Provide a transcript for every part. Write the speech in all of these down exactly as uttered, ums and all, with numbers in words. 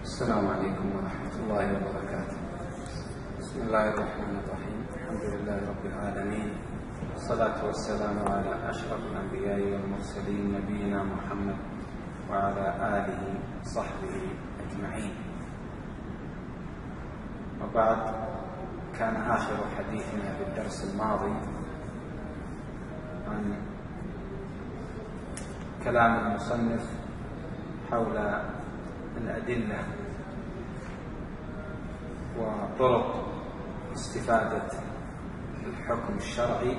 السلام عليكم ورحمة الله وبركاته. بسم الله الرحمن الرحيم. الحمد لله رب العالمين، والصلاة والسلام على أشرف الأنبياء والمرسلين نبينا محمد وعلى آله وصحبه أجمعين. وبعد، كان آخر حديثنا في الدرس الماضي عن كلام المصنف حول الأدلة وطرق استفادة الحكم الشرعي.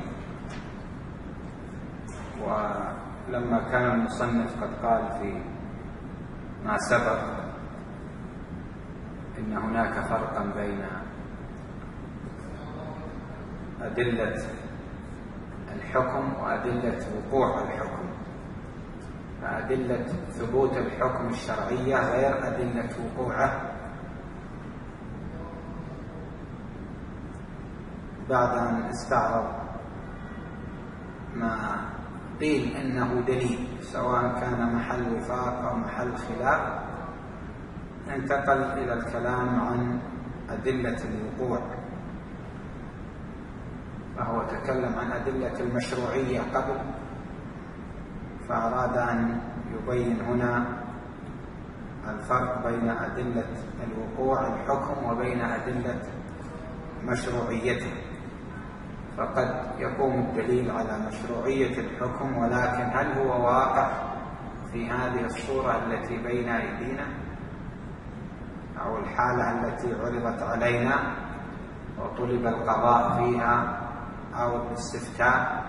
ولما كان المصنف قد قال في ما سبق إن هناك فرقا بين أدلة الحكم وأدلة وقوع الحكم، فأدلة ثبوت الحكم الشرعية غير أدلة وقوعه. بعد أن استعرض ما قيل إنه دليل سواء كان محل وفاق أو محل خلاف، انتقل إلى الكلام عن أدلة الوقوع، فهو تكلم عن أدلة المشروعية قبل، فأراد أن يبين هنا الفرق بين أدلة الوقوع الحكم وبين أدلة مشروعيته. فقد يقوم الدليل على مشروعية الحكم، ولكن هل هو واقع في هذه الصورة التي بين أيدينا أو الحالة التي عرضت علينا وطلب القضاء فيها أو الاستفتاء؟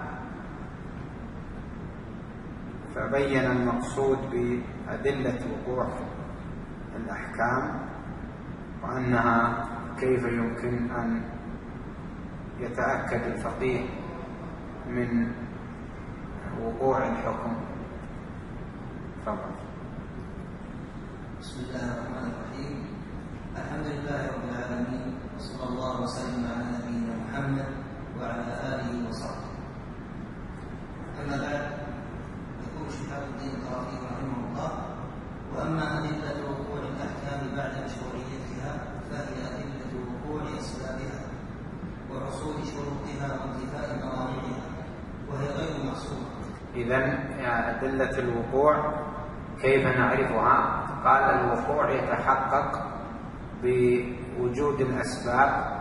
فبين المقصود بأدلة وقوع الأحكام وأنها كيف يمكن أن يتأكد الفقيه من وقوع الحكم. تفضل. بسم الله الرحمن الرحيم. الحمد لله رب العالمين، وصلى الله وسلم على نبينا محمد وعلى آله وصحبه. أما بعد، يقول شهاب الدين القرافي رحمه الله: وأما أدلة وقوع الأحكام بعد مشروعيتها فهي أدلة وقوع أسبابها وحصول شروطها وانتفاء موانعها، وهي غير محصورة. إذن أدلة الوقوع كيف نعرفها؟ قال: الوقوع يتحقق بوجود الأسباب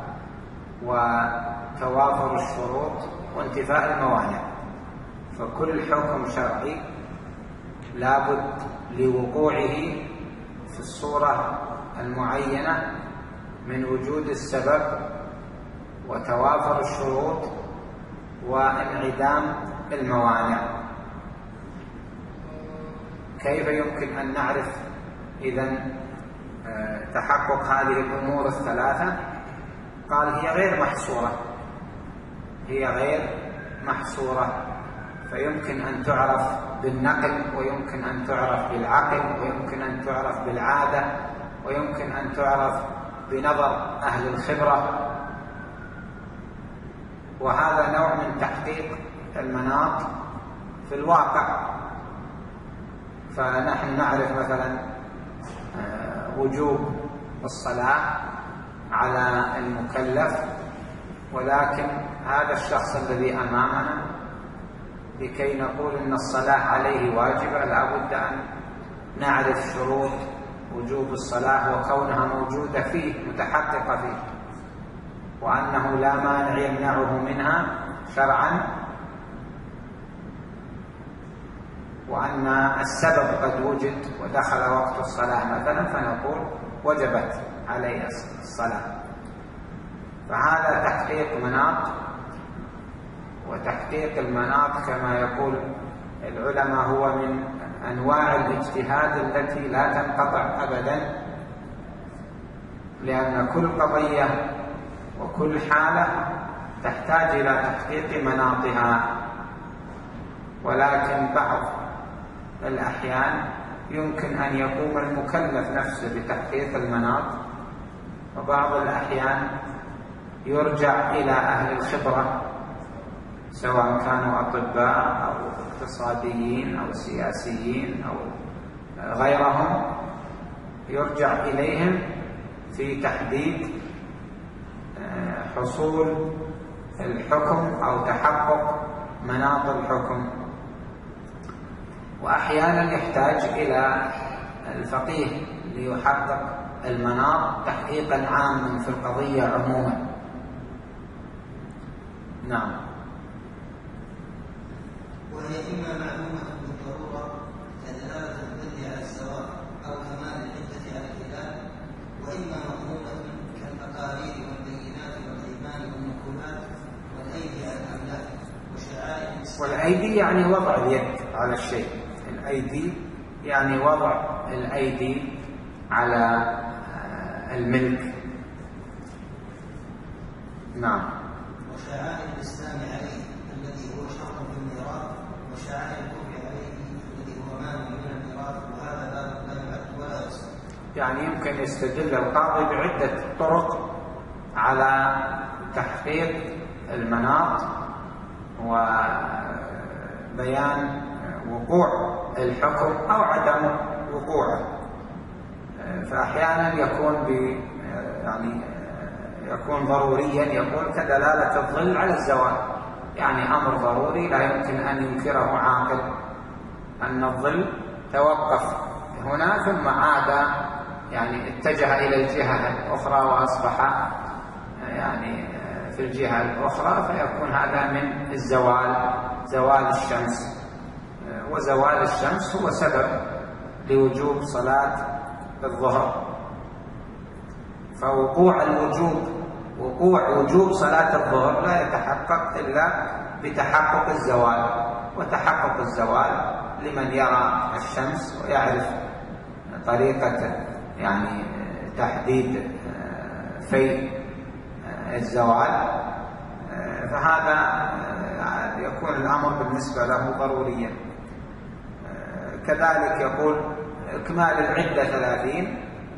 وتوافر الشروط وانتفاء الموانع. فكل حكم شرعي لابد لوقوعه في الصورة المعينة من وجود السبب وتوافر الشروط وانعدام الموانع. كيف يمكن أن نعرف إذن تحقق هذه الأمور الثلاثة؟ قال: هي غير محصورة هي غير محصورة فيمكن أن تعرف بالنقل، ويمكن أن تعرف بالعقل، ويمكن أن تعرف بالعادة، ويمكن أن تعرف بنظر أهل الخبرة. وهذا نوع من تحقيق المناط في الواقع. فنحن نعرف مثلا وجوب الصلاة على المكلف، ولكن هذا الشخص الذي أمامنا لكي نقول إن الصلاة عليه واجبة لا بد أن نعرف شروط وجوب الصلاة وكونها موجودة فيه متحققة فيه، وأنه لا مانع يمنعه منها شرعا، وأن السبب قد وجد ودخل وقت الصلاة مثلا فنقول وجبت عليه الصلاة. فهذا تحقيق مناط، وتحقيق المناط كما يقول العلماء هو من أنواع الاجتهاد التي لا تنقطع أبدا، لأن كل قضية وكل حالة تحتاج إلى تحقيق مناطها. ولكن بعض الأحيان يمكن أن يقوم المكلف نفسه بتحقيق المناط، وبعض الأحيان يرجع إلى أهل الخبرة سواء كانوا أطباء أو اقتصاديين أو سياسيين أو غيرهم، يرجع إليهم في تحديد حصول الحكم أو تحقق مناط الحكم. وأحيانا يحتاج إلى الفقيه ليحقق المناط تحقيقا عاما في القضية عموما. نعم. وهي إما معلومة بالضرورة كدلالة الظل على السواء أو كمال العدة على الهلال، وإما مفهومة كالأقارير والبينات والأيمان والنقولات والأيدي على الأملاك وشعائر. والأيدي يعني وضع اليد على الشيء، الأيدي يعني وضع الأيدي على الملك. نعم. وشعائر الإسلام عليه الذي هو شرط في الميراث، وشعائر الكفر عليه الذي هو مانع من الميراث، وهذا لا يعد ولا يصح. يعني يمكن يستدل القاضي بعدة طرق على تحقيق المناط وبيان وقوع الحكم أو عدم وقوعه. فأحيانا يكون ب يعني يكون ضروريا، يقول كدلالة الظل على الزوال، يعني أمر ضروري لا يمكن أن ينكره عاقل، أن الظل توقف هنا ثم عاد يعني اتجه إلى الجهة الأخرى وأصبح يعني في الجهة الأخرى، فيكون هذا من الزوال، زوال الشمس. وزوال الشمس هو سبب لوجوب صلاة الظهر. فوقوع الوجوب وقوع وجوب صلاة الظهر لا يتحقق إلا بتحقق الزوال، وتحقق الزوال لمن يرى الشمس ويعرف طريقة يعني تحديد في الزوال، فهذا يكون الأمر بالنسبة له ضروريا. كذلك يقول إكمال العدة ثلاثين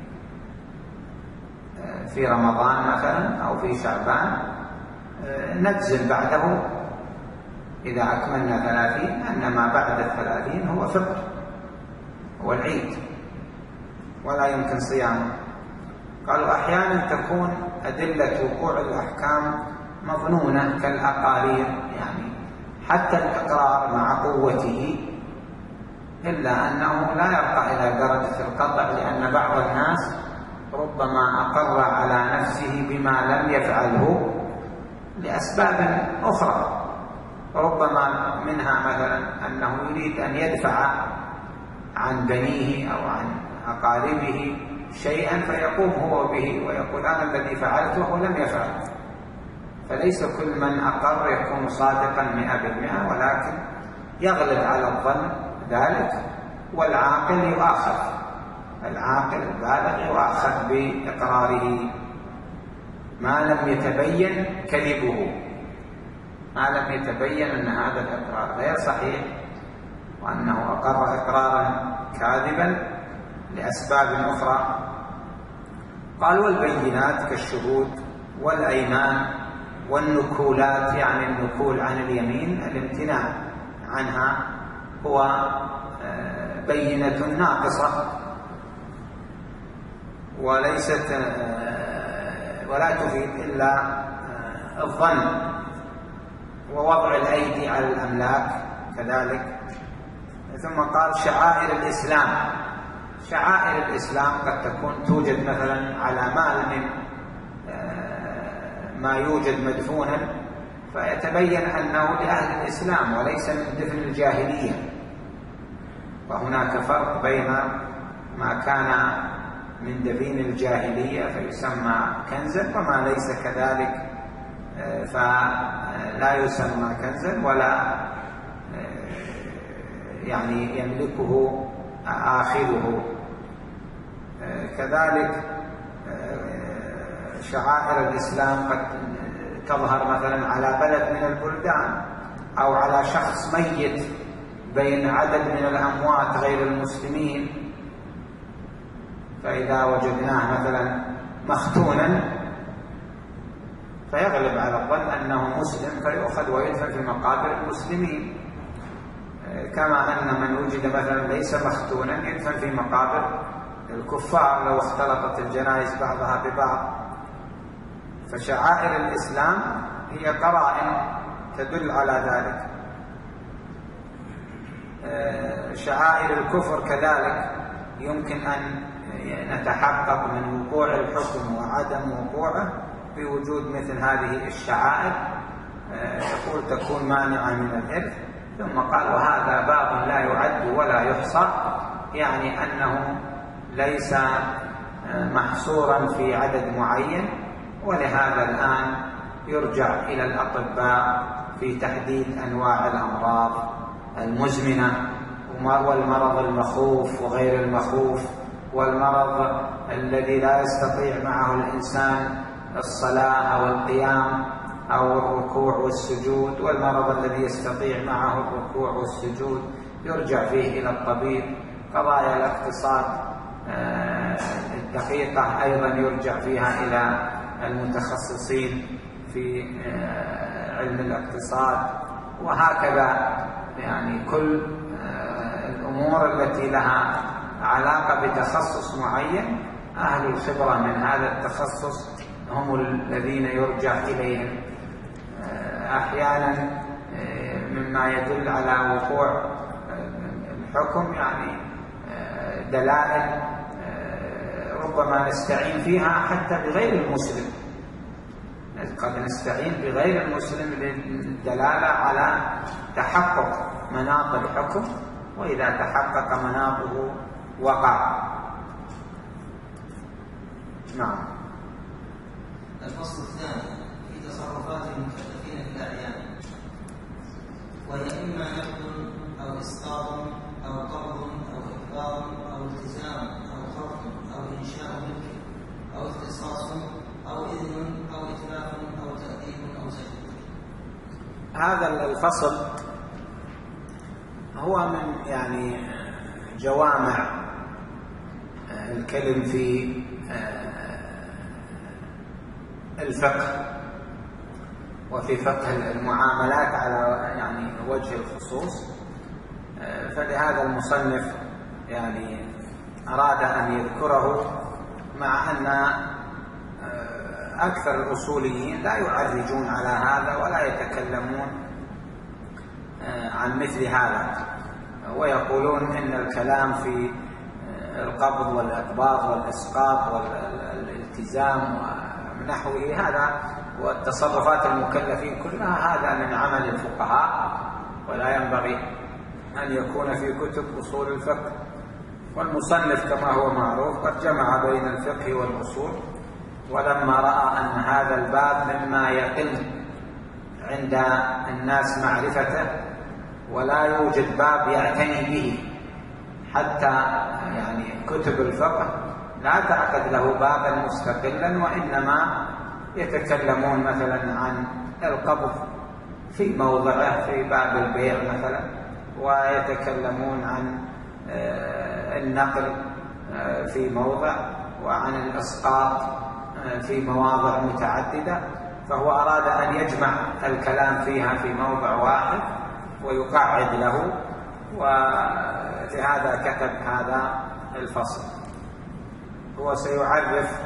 في رمضان مثلا أو في شعبان، نجزم بعده إذا أكملنا ثلاثين أن ما بعد الثلاثين هو فطر، هو العيد ولا يمكن صيامه. قالوا أحيانا تكون أدلة وقوع الأحكام مظنونة كالأقارير، يعني حتى الإقرار مع قوته إلا أنه لا يرقى إلى درجة القطع، لأن بعض الناس ربما أقر على نفسه بما لم يفعله لأسباب أخرى، ربما منها مثلا أنه يريد أن يدفع عن بنيه أو عن أقاربه شيئا فيقوم هو به ويقول أنا الذي فعلته ولم يفعل. فليس كل من أقر يكون صادقا مئة بالمئة، ولكن يغلب على الظن ذلك، والعاقل يؤاخذ، العاقل البالغ يؤاخذ بإقراره ما لم يتبين كذبه، ما لم يتبين أن هذا الإقرار غير صحيح وأنه أقر إقرارا كاذبا لأسباب أخرى. قال والبينات كالشهود والأيمان والنكولات، يعني النكول عن اليمين الامتناع عنها، هو بينة ناقصة وليست ولا تفيد إلا الظن. ووضع الأيدي على الأملاك كذلك. ثم قال شعائر الإسلام، شعائر الإسلام قد تكون توجد مثلا على مال من ما يوجد مدفونا فيتبين أنه لأهل الإسلام وليس من دفن الجاهلية، وهناك فرق بين ما كان من دفين الجاهلية فيسمى كنزا وما ليس كذلك فلا يسمى كنزا ولا يعني يملكه آخذه. كذلك شعائر الإسلام قد تظهر مثلا على بلد من البلدان أو على شخص ميت بين عدد من الأموات غير المسلمين، فإذا وجدناه مثلا مختونا فيغلب على الظن أنه مسلم فيؤخذ ويدفن في مقابر المسلمين، كما أن من وجد مثلا ليس مختونا يدفن في مقابر الكفار لو اختلطت الجنائز بعضها ببعض. فشعائر الإسلام هي قرائن تدل على ذلك. شعائر الكفر كذلك يمكن أن نتحقق من وقوع الحكم وعدم وقوعه بوجود مثل هذه الشعائر، يقول تكون مانعة من الإرث. ثم قال وهذا باب لا يعد ولا يحصى، يعني أنه ليس محصورا في عدد معين، ولهذا الآن يرجع إلى الأطباء في تحديد أنواع الأمراض المزمنة والمرض المخوف وغير المخوف، والمرض الذي لا يستطيع معه الإنسان الصلاة أو القيام أو الركوع والسجود، والمرض الذي يستطيع معه الركوع والسجود يرجع فيه إلى الطبيب. قضايا الاقتصاد الدقيقة أيضا يرجع فيها إلى المتخصصين في علم الاقتصاد، وهكذا يعني كل الأمور التي لها علاقة بتخصص معين أهل الخبرة من هذا التخصص هم الذين يرجع إليهم. أحيانا مما يدل على وقوع الحكم يعني دلائل ربما نستعين فيها حتى بغير المسلم، قد نستعين بغير المسلم للدلالة على تحقق مناط الحكم، وإذا تحقق مناطه وقع. نعم. الفصل الثاني في تصرفات المكلفين في الأعيان، وهي إما نقد أو إسقاط أو قبض أو إقباض أو التزام أو خفض أو إنشاء ملك أو اختصاص أو إذن أو إتلاف أو تأديب أو زجر. هذا الفصل هو من يعني جوامع الكلم في الفقه وفي فقه المعاملات على يعني وجه الخصوص. فلهذا المصنف يعني أراد أن يذكره، مع أن أكثر الأصوليين لا يعرجون على هذا ولا يتكلمون عن مثل هذا، ويقولون إن الكلام في القبض والإقباض والإسقاط والالتزام ونحوه هذا والتصرفات المكلفين كلها هذا من عمل الفقهاء، ولا ينبغي أن يكون في كتب أصول الفقه. والمصنف كما هو معروف قد جمع بين الفقه والأصول، ولما رأى أن هذا الباب مما يقل عند الناس معرفته ولا يوجد باب يعتني به، حتى يعني كتب الفقه لا تعقد له بابا مستقلا، وإنما يتكلمون مثلا عن القبض في موضعه في باب البيع مثلا، ويتكلمون عن النقل في موضع، وعن الإسقاط في مواضع متعددة. فهو أراد أن يجمع الكلام فيها في موضع واحد ويقعد له، ولهذا كتب هذا الفصل. هو سيعرف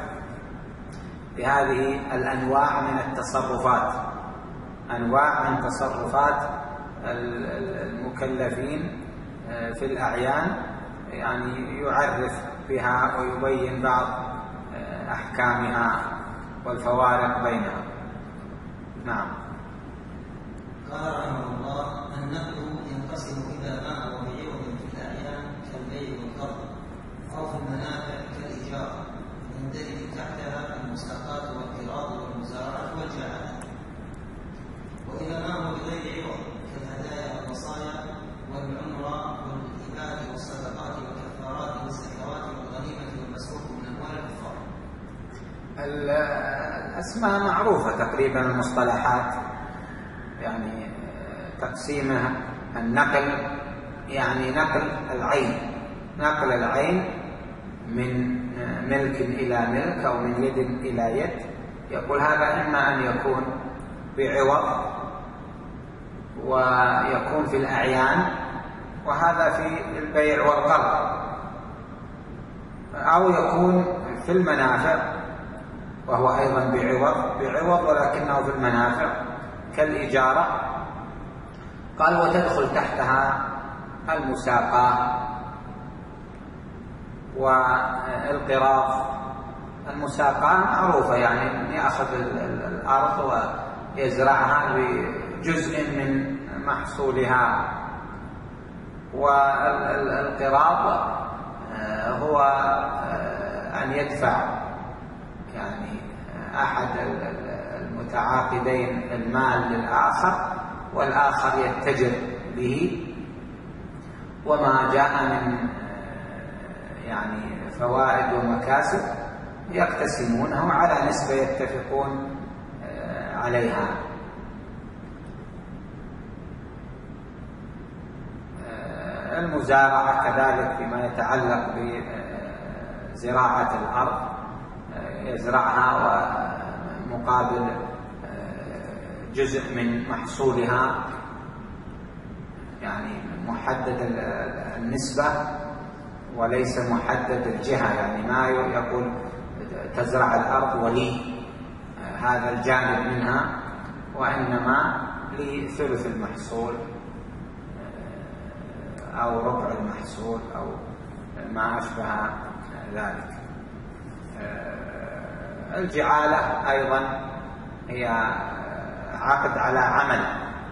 بهذه الأنواع من التصرفات، أنواع من تصرفات المكلفين في الأعيان، يعني يعرف بها ويبين بعض أحكامها والفوارق بينها. نعم. قال رحمه الله: النقد ينقسم إلى ما هو بعوض في الأعيان كالبيع والقرض، أو في المنافع كالإيجار، يندرج تحتها المساقات والقراض والمزارعة والجعالة. وإلى ما هو بغير عوض كالهدايا والوصايا والعمرة والهبات والصدقات والكفارات والزكوات والغنيمة والمسروق من أموال الكفار. الأسماء معروفة تقريبا، المصطلحات يعني تقسيمها. النقل يعني نقل العين، نقل العين من ملك إلى ملك أو من يد إلى يد. يقول هذا إما أن يكون بعوض ويكون في الأعيان، وهذا في البيع والقرض. أو يكون في المنافع وهو أيضا بعوض بعوض ولكنه في المنافع كالإجارة. قال وتدخل تحتها المساقاة والقراض. المساقاة معروفة، يعني يأخذ الأرض ويزرعها بجزء من محصولها. والقراض هو أن يدفع يعني أحد المتعاقدين المال للآخر والآخر يتجر به، وما جاء من يعني فوائد ومكاسب يقتسمونه على نسبة يتفقون عليها. المزارعة كذلك فيما يتعلق بزراعة الأرض، يزرعها ومقابل جزء من محصولها، يعني محدد النسبة وليس محدد الجهة، يعني ما يقول تزرع الأرض ولي هذا الجانب منها، وإنما لثلث المحصول أو ربع المحصول أو ما أشبه ذلك. الجعالة أيضا هي عقد على عمل،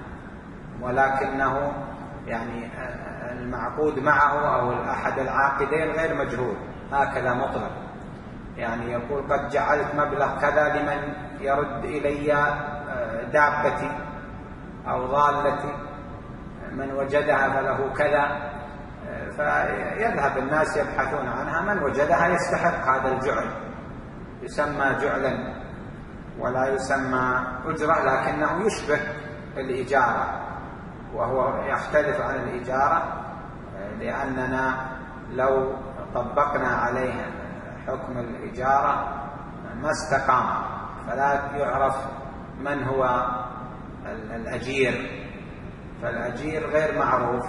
ولكنه يعني المعقود معه أو أحد العاقدين غير مجهول، هكذا مطلق، يعني يقول قد جعلت مبلغ كذا لمن يرد إلي دابتي أو ضالتي، من وجدها فله كذا، فيذهب الناس يبحثون عنها، من وجدها يستحق هذا الجعل، يسمى جعلا ولا يسمى أجرة، لكنه يشبه الإجارة وهو يختلف عن الإجارة، لأننا لو طبقنا عليه حكم الإجارة ما استقام، فلا يعرف من هو الأجير، فالأجير غير معروف،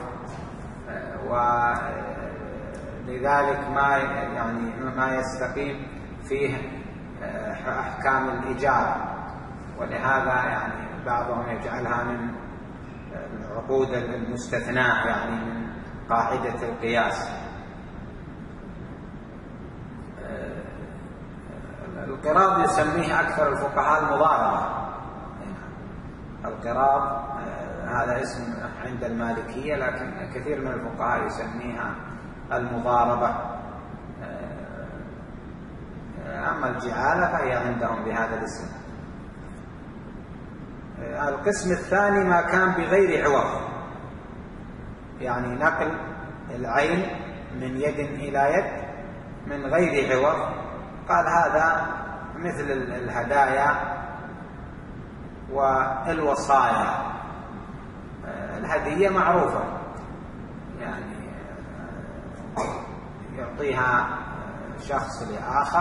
ولذلك ما يعني ما يستقيم فيه أحكام الإجارة، ولهذا يعني بعضهم يجعلها من العقود المستثناة، يعني من قاعدة القياس. القراض يسميه أكثر الفقهاء المضاربة. القراض هذا اسم عند المالكية، لكن كثير من الفقهاء يسميها المضاربة. أما الجعالة فهي عندهم بهذا الاسم. القسم الثاني ما كان بغير عوض، يعني نقل العين من يد إلى يد من غير عوض. قال هذا مثل الهدايا والوصايا. الهدية معروفة، يعني يعطيها شخص لآخر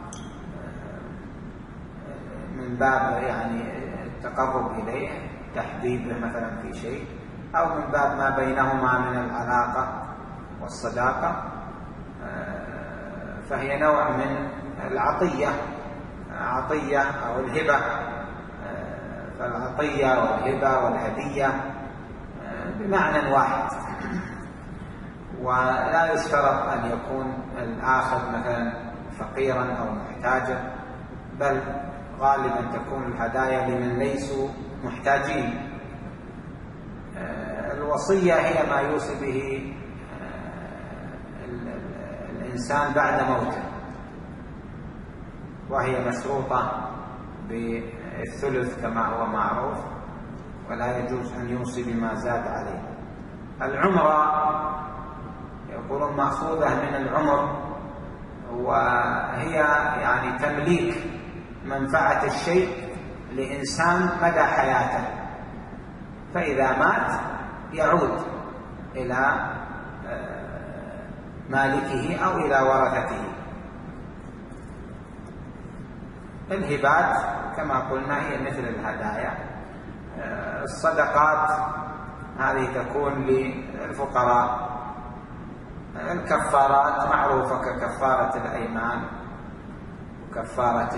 من باب يعني التقرب إليه، تحبيبه مثلا في شيء، أو من باب ما بينهما من العلاقة والصداقة، فهي نوع من العطية، عطية أو الهبة. فالعطية والهبة والهدية بمعنى واحد، ولا يشترط أن يكون الآخذ مثلا فقيرا أو محتاجا، بل غالبا تكون الهدايا لمن ليسوا محتاجين. الوصية هي ما يوصي به الإنسان بعد موته، وهي مشروطة بالثلث كما هو معروف، ولا يجوز أن يوصي بما زاد عليه. العمرة يقولون مأخوذة من العمر، وهي يعني تمليك منفعة الشيء لإنسان مدى حياته، فإذا مات يعود إلى مالكه أو إلى ورثته. الهبات كما قلنا هي مثل الهدايا. الصدقات هذه تكون للفقراء، الكفارات معروفة ككفارة الأيمان وكفارة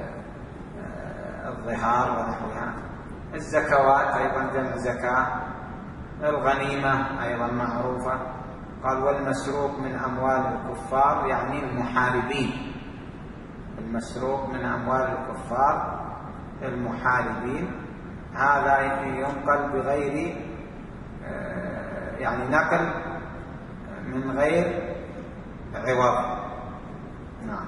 الظهار ونحوها. الزكوات أيضا جمع زكاة. الغنيمة أيضا معروفة. قال والمسروق من أموال الكفار يعني المحاربين، المسروق من أموال الكفار المحاربين، هذا ينقل بغير يعني نقل من غير عوض. نعم.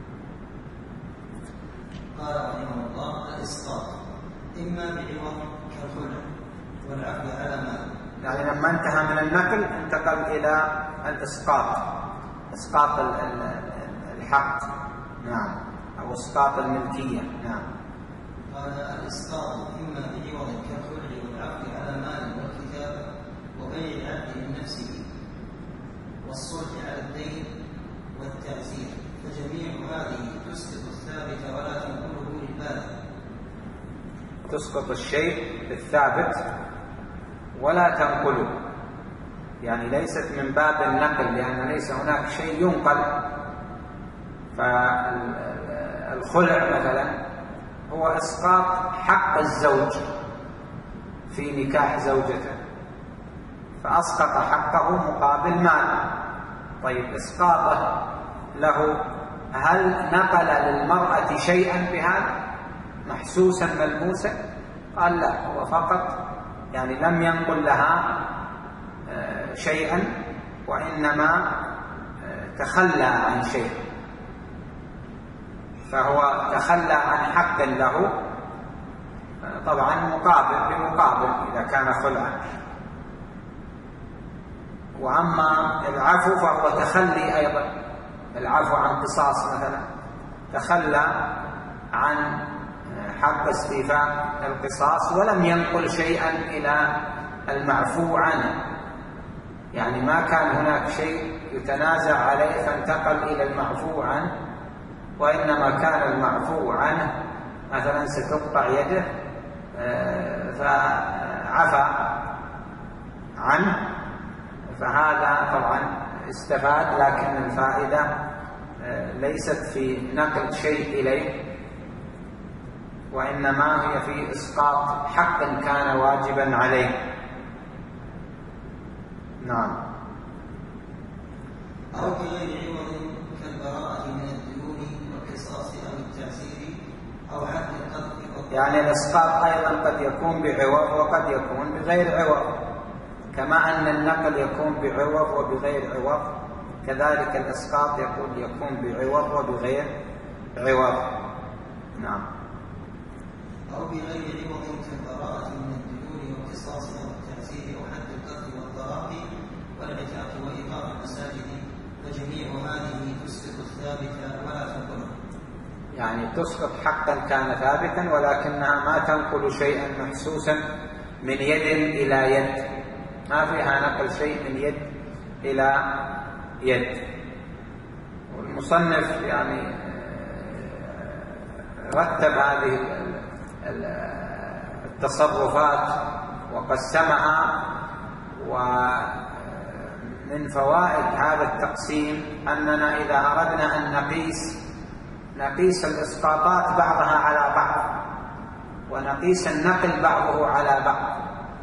قال رحمه الله الإسقاط إما بعوض كالخلع والعفو على ما، يعني لما انتهى من النقل انتقل إلى الإسقاط، إسقاط الحق. نعم. أو إسقاط الملكية. نعم. قال الإسقاط إما بعوض كالخلع والعفو على مال والكتاب وبيع العبد من نفسه والصلح على الدين والتعزير، فجميع هذه تسقط الثابت ولا تنقله للبالغ. تسقط الشيء الثابت ولا تنقله، يعني ليست من باب النقل لأن ليس هناك شيء ينقل. فالخلع مثلا هو إسقاط حق الزوج في نكاح زوجته، فأسقط حقه مقابل مال. طيب إسقاطه له هل نقل للمرأة شيئا بهذا محسوسا ملموسا؟ قال لا، هو فقط يعني لم ينقل لها شيئا وإنما تخلى عن شيء، فهو تخلى عن حق له طبعا مقابل بمقابل إذا كان خلعا. وأما العفو فهو تخلي أيضا، العفو عن قصاص مثلا، تخلى عن حق استيفاء القصاص ولم ينقل شيئا إلى المعفو عنه، يعني ما كان هناك شيء يتنازع عليه فانتقل إلى المعفو عنه، وإنما كان المعفو عنه مثلا ستقطع يده فعفى عنه، فهذا طبعا استفاد، لكن الفائدة ليست في نقل شيء إليه وإنما هي في إسقاط حق كان واجبا عليه. نعم. أو بغير عوض كالبراءة من الديون والقصاص أو التعزير أو حد القذف. يعني الإسقاط أيضا قد يكون بعوض وقد يكون بغير عوض، كما أن النقل يكون بعوض وبغير عوض، كذلك الإسقاط يكون يكون بعوض وبغير عوض. نعم. أو بغير عوض كالبراءة من الديون والقصاص أو التعزير أو حد القذف والطلاق والعتاق وإيقاف المساجد، فجميع هذه تسقط الثابت ولا تنقله. يعني تسقط حقا كان ثابتا ولكنها ما تنقل شيئا محسوسا من يد إلى يد، ما فيها نقل شيء من يد إلى يد. والمصنف يعني رتب هذه التصرفات وقسمها، ومن فوائد هذا التقسيم أننا إذا أردنا أن نقيس نقيس الإسقاطات بعضها على بعض ونقيس النقل بعضه على بعض،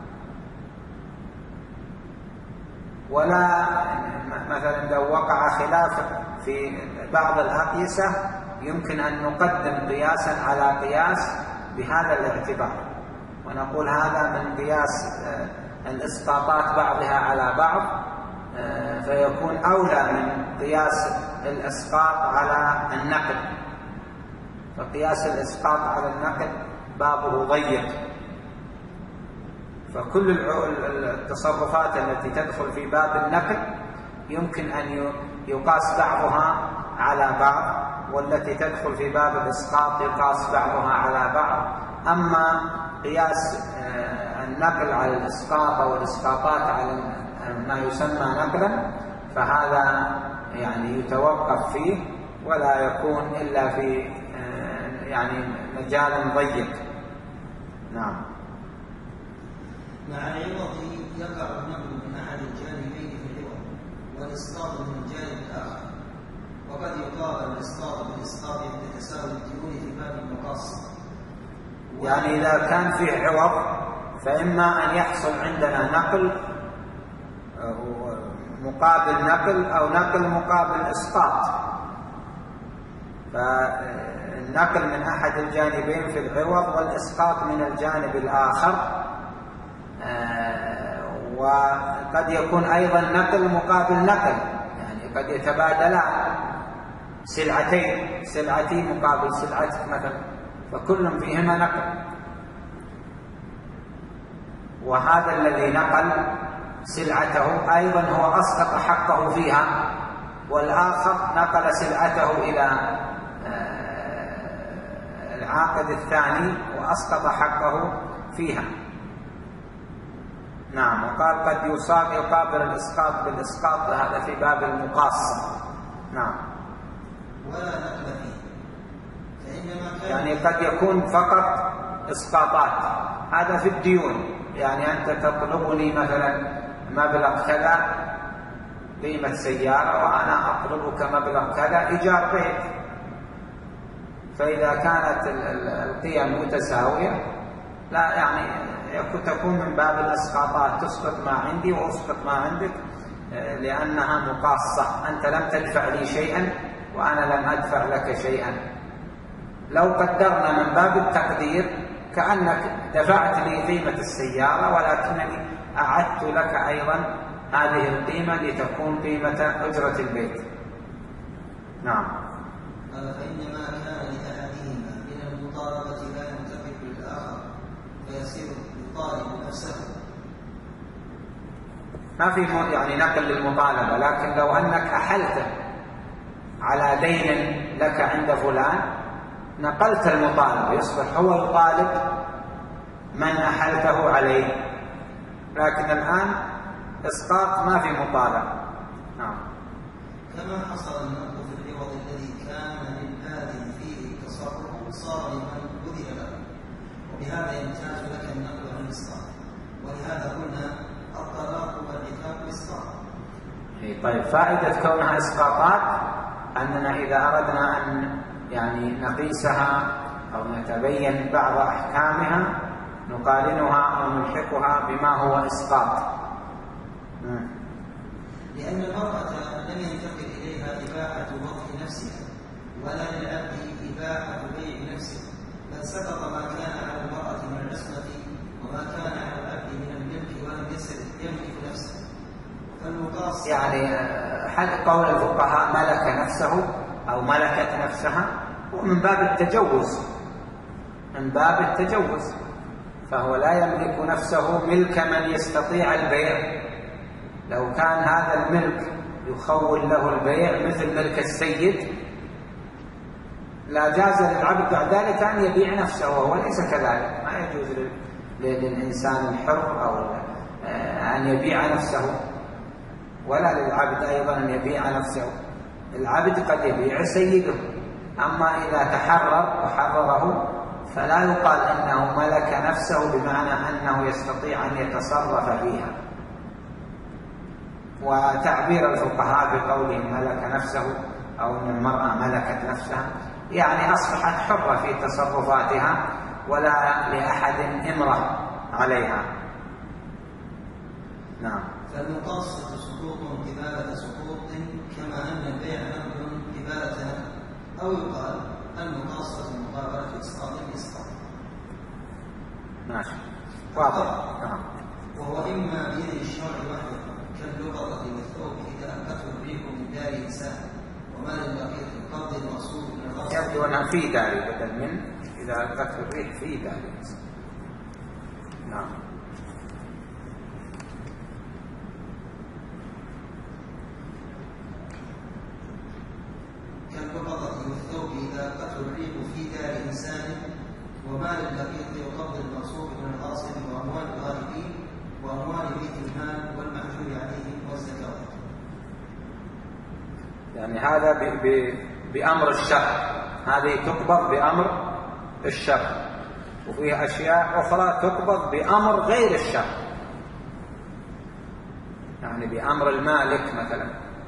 ولا مثلا لو وقع خلاف في بعض الأقيسة يمكن أن نقدم قياسا على قياس بهذا الاعتبار ونقول هذا من قياس الإسقاطات بعضها على بعض، فيكون أولى من قياس الإسقاط على النقل، فقياس الإسقاط على النقل بابه ضيق، فكل التصرفات التي تدخل في باب النقل يمكن أن يقاس بعضها على بعض، والتي تدخل في باب الإسقاط يقاس بعضها على بعض. أما قياس النقل على الإسقاط أو الإسقاطات على ما يسمى نقلا فهذا يعني يتوقف فيه ولا يكون إلا في يعني مجال ضيق. نعم. مع العوض يقع النقل من أحد الجانبين في العوض والإسقاط من الجانب الآخر، وقد يقابل الإسقاط بالإسقاط عند تساوي الديون في باب المقاصة. يعني إذا كان فيه عوض فإما أن يحصل عندنا نقل مقابل نقل أو نقل مقابل إسقاط، فالنقل من أحد الجانبين في العوض والإسقاط من الجانب الآخر، وقد يكون أيضا نقل مقابل نقل، يعني قد يتبادلان سلعتين، سلعتي مقابل سلعتك مثلا، فكل فيهما نقل. وهذا الذي نقل سلعته أيضا هو أسقط حقه فيها، والآخر نقل سلعته إلى العاقد الثاني وأسقط حقه فيها. نعم. وقال قد يصاب يقابل الإسقاط بالإسقاط، هذا في باب المقاصة. نعم. ولا نقل فيه، فإنما كان يعني قد يكون فقط إسقاطات، هذا في الديون، يعني أنت تطلبني مثلا مبلغ كذا قيمة سيارة وأنا أطلبك مبلغ كذا إيجار بيت، فإذا كانت القيم متساوية لا يعني تكون من باب الإسقاطات، تسقط ما عندي وأسقط ما عندك، لأنها مقاصة، أنت لم تدفع لي شيئا وأنا لم أدفع لك شيئا. لو قدرنا من باب التقدير كأنك دفعت لي قيمة السيارة ولكنني أعدت لك أيضا هذه القيمة لتكون قيمة أجرة البيت. نعم. قال فإنما كان لأحدهما من المطالبة لا ينتفق للآخر فيصير يطالب نفسه. ما في يعني نقل للمطالبة، لكن لو أنك أحلت على دين لك عند فلان نقلت المطالبة، يصبح هو يطالب من أحلته عليه، لكن الآن إسقاط ما في مطالبة. نعم. كما حصل النقل في العوض الذي كان للآدم فيه تصرف صار لمن بذل له، وبهذا يمتاز لك النقل عن الإسقاط، ولهذا قلنا الطلاق والعتاق إسقاط. طيب، فائدة كونها إسقاطات أننا إذا أردنا أن يعني نقيسها أو نتبين بعض أحكامها نقارنها أو نلحقها بما هو إسقاط. لأن المرأة لم ينتقل إليها إباحة وضع نفسها ولا للعبد إباحة بيع نفسه، بل سقط ما كان على المرأة من العصمة وما كان على العبد من الملك ولم يسر يملك نفسه. فالمقاص يعني حد قول الفقهاء ملك نفسه أو ملكت نفسها ومن باب التجوز، من باب التجوز، فهو لا يملك نفسه ملك من يستطيع البيع. لو كان هذا الملك يخول له البيع مثل ملك السيد لا جاز للعبد بعد ذلك أن يبيع نفسه، وهو ليس كذلك. ما يجوز للإنسان الحر أو أن يبيع نفسه، ولا للعبد أيضا أن يبيع نفسه. العبد قد يبيع سيده، أما إذا تحرر وحرره فلا يقال أنه ملك نفسه بمعنى أنه يستطيع أن يتصرف فيها. وتعبير الفقهاء بقولهم ملك نفسه أو أن المرأة ملكت نفسها يعني أصبحت حرة في تصرفاتها ولا لأحد إمرة عليها. نعم. فالمقاصة سقوط قبالة سقوط، كما أن البيع نقل قبالة نقل، أو يقال المقاصة مقابلة إسقاط بإسقاط. ماشي، واضح. نعم. وهو إما بيد الشرع وحده كاللقطة والثوب إذا أنقته الريح من دار إنسان وما للبقية القبض المقصود من الغصب. يبدو أنها في داري بدل من إذا أنقته الريح في داري إنسان. نعم. كاللقطة والثوب إذا أنقته الريح في دار إنسان وما للبقية القبض المقصود من الغاصب وأموال الغالبين وأموال بيت المال والمحجور عليهم والزكاة. يعني هذا ب ب بأمر الشرع، هذه تقبض بأمر الشرع، وفي أشياء أخرى تقبض بأمر غير الشرع، يعني بأمر المالك مثلا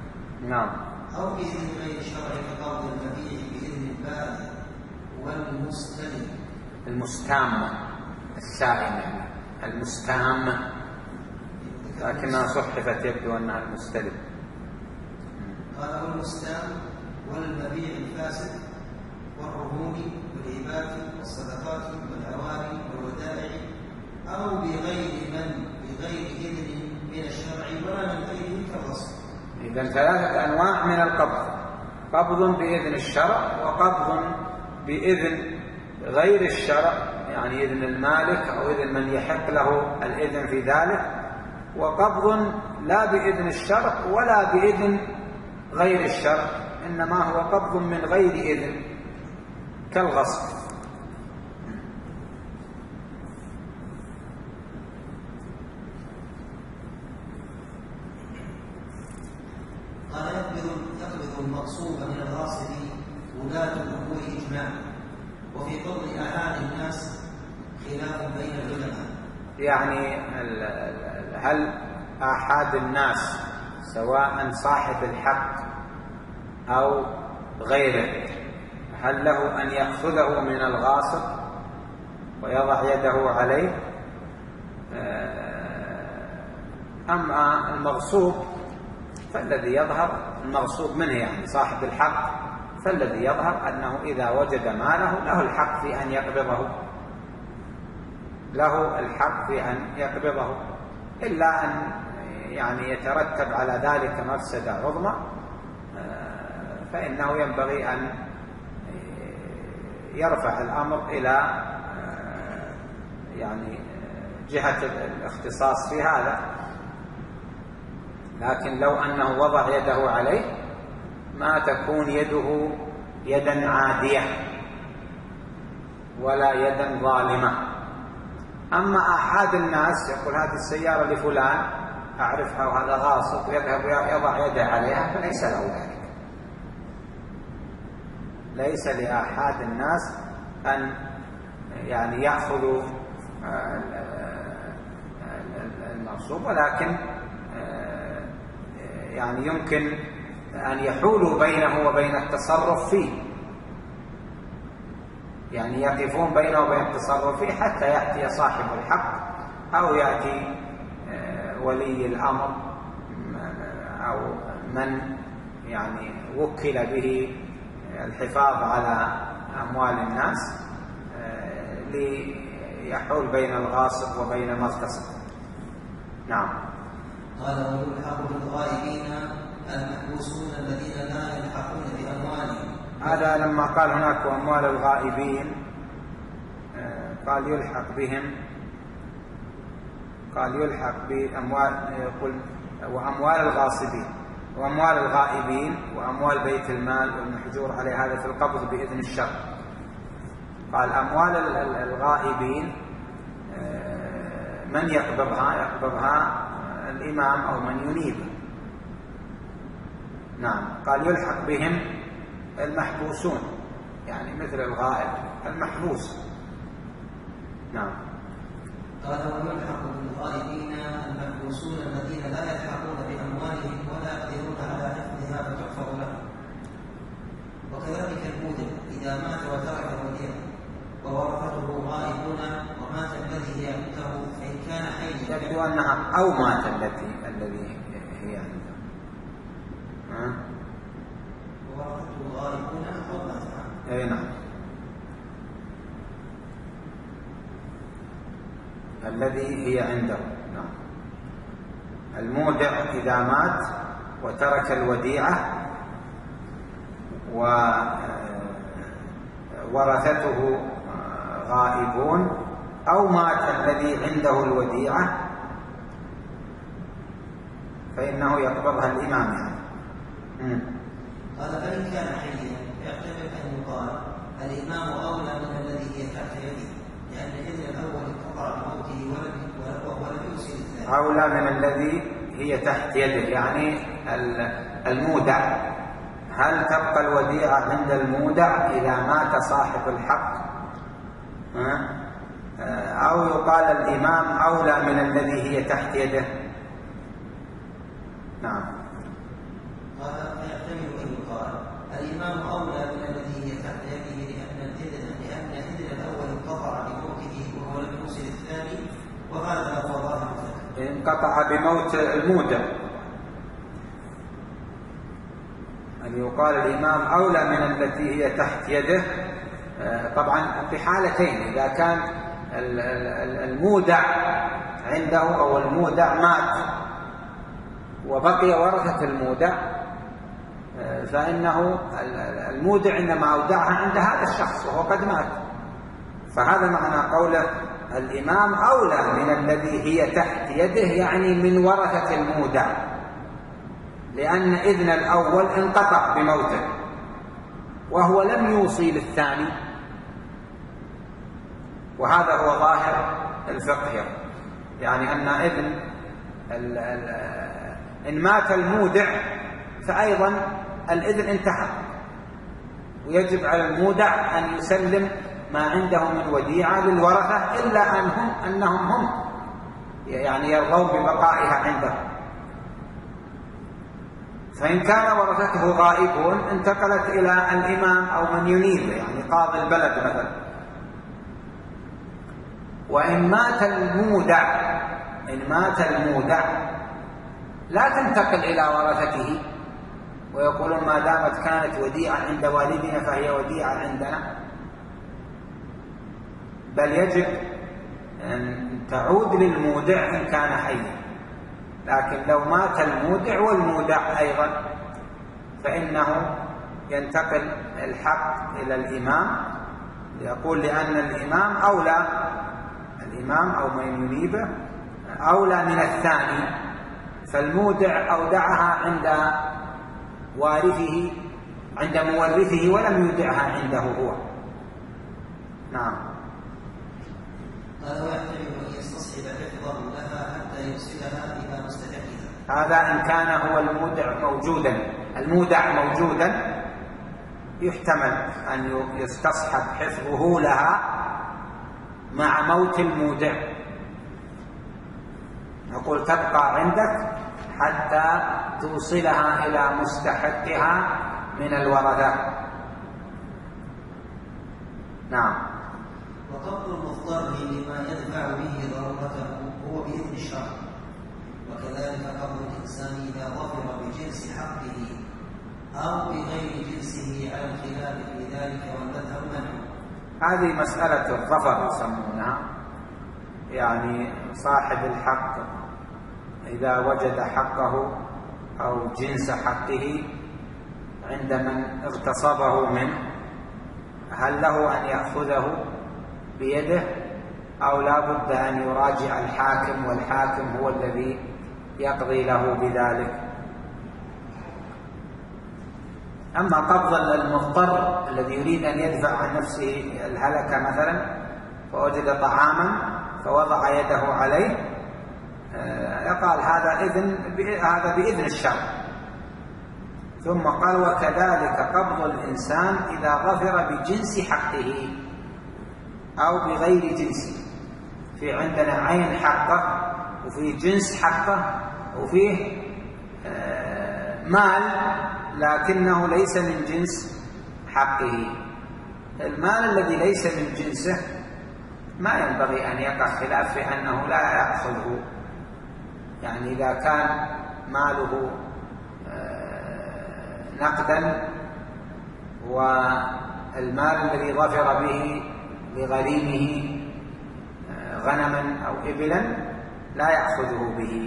نعم. أو بإذن غير الشرع كقبض المبيع بإذن البائع والمستلم. المستامة السائمة يعني المستامة، لكنها صحفت يبدو أنها المستلم. قال والمستام والمبيع الفاسد والرهون والهبات والصدقات والأواني والودائع أو بغير من بغير إذن من الشرع ولا من غيره كالغصب. إذن ثلاثة أنواع من القبض: قبض بإذن الشرع، وقبض بإذن غير الشرع يعني إذن المالك أو إذن من يحق له الإذن في ذلك، وقبض لا بإذن الشرع ولا بإذن غير الشرع، إنما هو قبض من غير إذن كالغصب. قال يقبض يقبض المغصوب من الغاصب ولاة الأمور إجماعا، وفي قبض أحد الناس خلاف بين العلماء. يعني هل أحد الناس سواء صاحب الحق أو غيره هل له أن يأخذه من الغاصب ويضع يده عليه؟ أما المغصوب فالذي يظهر المغصوب منه يعني صاحب الحق، فالذي يظهر أنه إذا وجد ماله له الحق في أن يقبضه له الحق في أن يقبضه إلا أن يعني يترتب على ذلك مفسدة عظمى، فإنه ينبغي أن يرفع الأمر إلى يعني جهة الاختصاص في هذا. لكن لو أنه وضع يده عليه ما تكون يده يدا عادية ولا يدا ظالمة. أما أحد الناس يقول هذه السيارة لفلان أعرفها وهذا غاصب ويذهب يضع يده عليها، فليس له ذلك. ليس لأحد الناس أن يعني يأخذوا المغصوب، ولكن يعني يمكن أن يحولوا بينه وبين التصرف فيه، يعني يقفون بينه وبين التصرف فيه حتى يأتي صاحب الحق أو يأتي ولي الأمر أو من يعني وكل به الحفاظ على أموال الناس ليحول بين الغاصب وبين المغتصب. نعم. قال ويلحق بالغائبين المحبوسون الذين لا يلحقون بأموالهم. هذا لما قال هناك أموال الغائبين قال يلحق بهم، قال يلحق بأموال يقول وأموال الغاصبين وأموال الغائبين وأموال بيت المال والمحجور عليه، هذا في القبض بإذن الشرع. قال أموال الغائبين من يقبضها؟ يقبضها الإمام أو من ينيب. نعم. قال يلحق بهم المحبوسون يعني مثل الغائب المحبوس. نعم. قال ويلحق بالغائبين المحبوسون الذين لا يلحقون بأموالهم ولا يقدرون على حفظها فتحفظ لهم. وكذلك المودع إذا مات وترك الوديعة وورثته غائبون ومات الذي يأخذه فإن كان حيا يبدو أنها أو مات التي الذي هي عنده وورثته غائبون أو مات. أي نعم. الذي هي عنده. نعم. المودع إذا مات وترك الوديعة وورثته غائبون أو مات الذي عنده الوديعة فإنه يقبضها الإمام يعني. قال فإن كان حيا يحتمل أن يقال الإمام أولى من الذي هي تحت يده، لأن الإذن الأول انقطع بموته وهو لم يوصل الثاني. أولى من الذي هي تحت يده يعني المودع. هل تبقى الوديعة عند المودع إذا مات صاحب الحق، أو يقال الإمام أولى من الذي هي تحت يده؟ نعم. قال والإمام أولى من الذي هي تحت يده لأن الإذن لأن الإذن الأول انقطع بموته وهو لم يوصل الثاني، وهذا هو ظاهر ذلك. انقطع بموت المودع، أن يقال الإمام أولى من التي هي تحت يده. طبعا في حالتين: إذا كان المودع عنده أو المودع مات وبقي ورثة المودع، فإنه المودع إنما أودعها عند هذا الشخص وهو قد مات، فهذا معنى قوله الإمام أولى من الذي هي تحت يده، يعني من ورثة المودع، لأن إذن الأول انقطع بموته وهو لم يوصي للثاني، وهذا هو ظاهر الفقه، يعني أن إذن ال ال إن مات المودع فأيضا الإذن انتهى، ويجب على المودع أن يسلم ما عنده من وديعة للورثة، إلا أنهم أنهم هم يعني يرضون ببقائها عنده. فإن كان ورثته غائبون انتقلت إلى الإمام أو من ينيب، يعني قاضي البلد مثلا. وإن مات المودع إن مات المودع لا تنتقل إلى ورثته ويقولون ما دامت كانت وديعة عند والدنا فهي وديعة عندنا، بل يجب أن تعود للمودع إن كان حيا. لكن لو مات المودع والمودع أيضا فإنه ينتقل الحق إلى الإمام، يقول لأن الإمام أولى، الإمام أو من ينيبه أولى من الثاني، فالمودع أودعها عند وارثه عند مورثه ولم يودعها عنده هو. نعم. هذا يحتمل أن يستصحب حفظه لها حتى يوصلها إلى مستحقها. هذا إن كان هو المودع موجودا، المودع موجودا يحتمل أن يستصحب حفظه لها مع موت المودع، نقول تبقى عندك حتى توصلها إلى مستحقها من الورثة. نعم. وقبض المضطر لما يدفع به ضرورته هو بإذن الشرع، وكذلك قبض الإنسان إذا ظفر بجنس حقه أو بغير جنسه على الخلاف في ذلك والمذهب منه. هذه مسألة الظفر يسمونها، يعني صاحب الحق إذا وجد حقه أو جنس حقه عند من اغتصبه منه، هل له أن يأخذه بيده أو لا بد أن يراجع الحاكم، والحاكم هو الذي يقضي له بذلك؟ أما قبض المضطر الذي يريد أن يدفع عن نفسه الهلكة مثلا، فوجد طعاما فوضع يده عليه، يقال هذا إذن هذا بإذن الشرع. ثم قال وكذلك قبض الإنسان إذا ظفر بجنس حقه أو بغير جنسه. في عندنا عين حقه وفيه جنس حقه وفيه مال لكنه ليس من جنس حقه. المال الذي ليس من جنسه ما ينبغي أن يقع خلاف في أنه لا يأخذه، يعني إذا كان ماله نقدا والمال الذي ظفر به لغريمه غنما أو إبلا لا يأخذه به،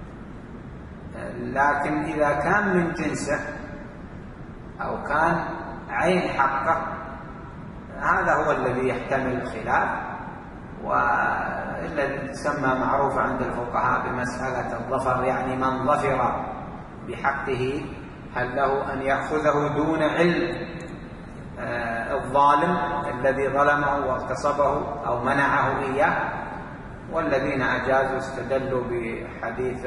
لكن إذا كان من جنسه أو كان عين حقه هذا هو الذي يحتمل الخلاف، والذي تسمى معروفة عند الفقهاء بمسألة الظفر، يعني من ظفر بحقه هل له أن يأخذه دون علم الظالم الذي ظلمه واغتصبه أو منعه إياه. والذين أجازوا استدلوا بحديث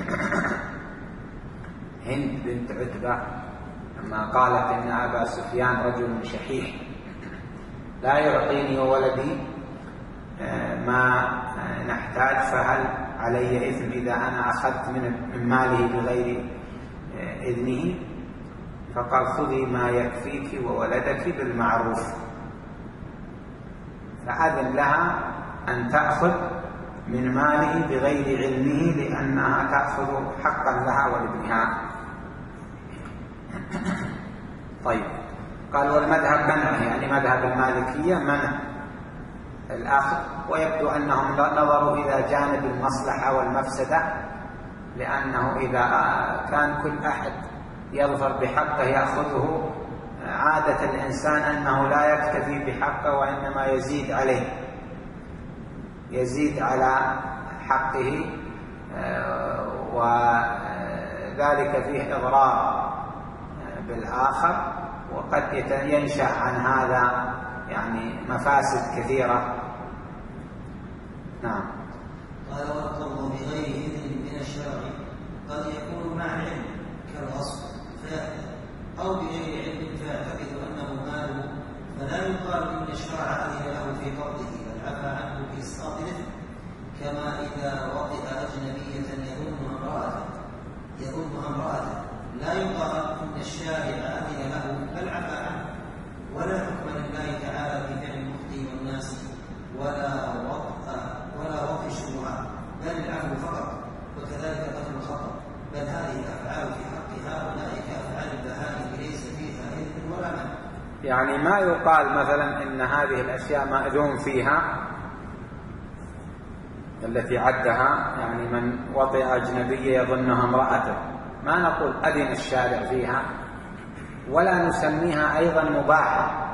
هند بنت عتبة لما قالت إن أبا سفيان رجل شحيح لا يعطيني وولدي ما نحتاج، فهل علي إثم إذا أنا أخذت من ماله بغير إذنه؟ فقال خذي ما يكفيك وولدك بالمعروف، فأذن لها أن تأخذ من ماله بغير علمه لأنها تأخذ حقا لها ولابنها. طيب، قال والمذهب منع، يعني مذهب المالكية منع الأخذ، ويبدو أنهم نظروا إلى جانب المصلحة والمفسدة، لأنه إذا كان كل أحد يظفر بحقه يأخذه، عادة الإنسان أنه لا يكتفي بحقه وإنما يزيد عليه، يزيد على حقه، وذلك فيه إضرار بالآخر، وقد ينشأ عن هذا يعني مفاسد كثيرة. نعم. قال والقبض بغير إذن من الشرع قد يكون مع علم كالغصب أو بغير علم فيعتقد أنه ماله، فلا يقال إن الشرع أذن له في قبضه بل عفى عنه في إسقاط الإثم، كما إذا وطئ أجنبية يظن امرأته يظن امرأته لا يقال إن الشارع أذن له بل عفى عنه، ولا حكم لله تعالى في فعل المخطئ والناس ولا وطئ ولا وطئ الشبهات بل العفو فقط، وكذلك قتل الخطأ، بل هذه الأفعال في حق هؤلاء كأفعال البهائم ليس فيها إثم ولا منع. يعني ما يقال مثلا إن هذه الأشياء مأذون فيها التي عدها، يعني من وطئ أجنبية يظنها امرأته، ما نقول أذن الشارع فيها، ولا نسميها أيضا مباحة،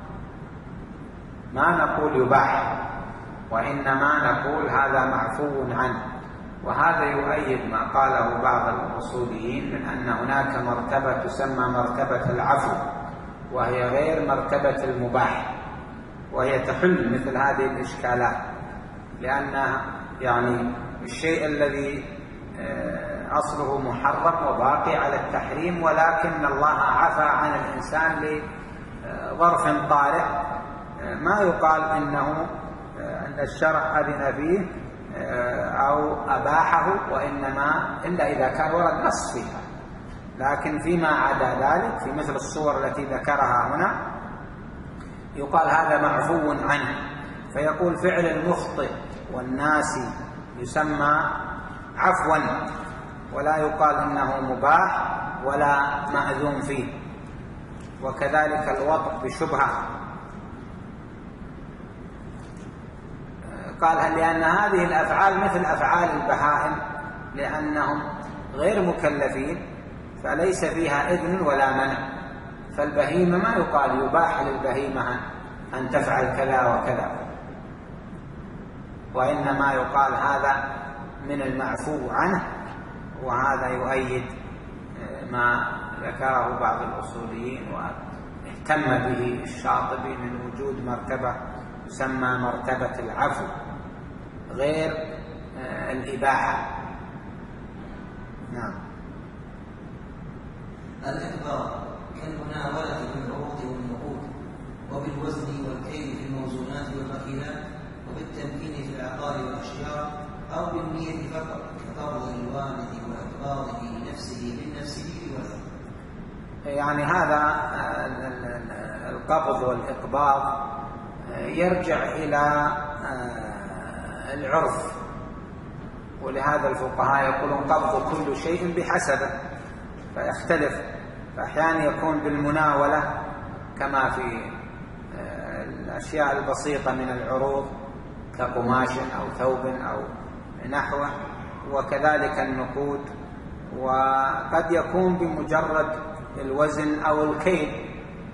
ما نقول يباح، وإنما نقول هذا معفو عنه. وهذا يؤيد ما قاله بعض الأصوليين من أن هناك مرتبة تسمى مرتبة العفو، وهي غير مرتبة المباح، وهي تحل مثل هذه الإشكالات، لأن يعني الشيء الذي أصله محرم وباقي على التحريم، ولكن الله عفى عن الإنسان لظرف طارئ، ما يقال إنه أن الشرع أذن فيه أو أباحه، وإنما إلا إذا كان ورد نص فيها. لكن فيما عدا ذلك في مثل الصور التي ذكرها هنا يقال هذا معفو عنه، فيقول فعل المخطئ والناس يسمى عفوا، ولا يقال إنه مباح ولا مأذون فيه. وكذلك الوطء بشبهة، قال هل لأن هذه الأفعال مثل أفعال البهائم لأنهم غير مكلفين، فليس فيها إذن ولا منع، فالبهيمة ما يقال يباح للبهيمة أن تفعل كذا وكذا، وإنما يقال هذا من المعفو عنه. وهذا يؤيد ما ذكره بعض الأصوليين واهتم به الشاطبي من وجود مرتبة تسمى مرتبة العفو غير الإباحة. نعم. الإقرار كالمناولة بالعروض والنقود، وبالوزن والكيل في الموزونات والمكيلات، وبالتمكين في العقار والأشجار، أو بالنية فقط كقبض الوالد وإقباضه لنفسه بالنفس بولده. يعني هذا القبض والإقباض يرجع إلى العرف، ولهذا الفقهاء يقولون قبض كل شيء بحسبه، فيختلف، فأحيانا يكون بالمناولة كما في الأشياء البسيطة من العروض كقماش أو ثوب أو نحوه، وكذلك النقود، وقد يكون بمجرد الوزن أو الكيل،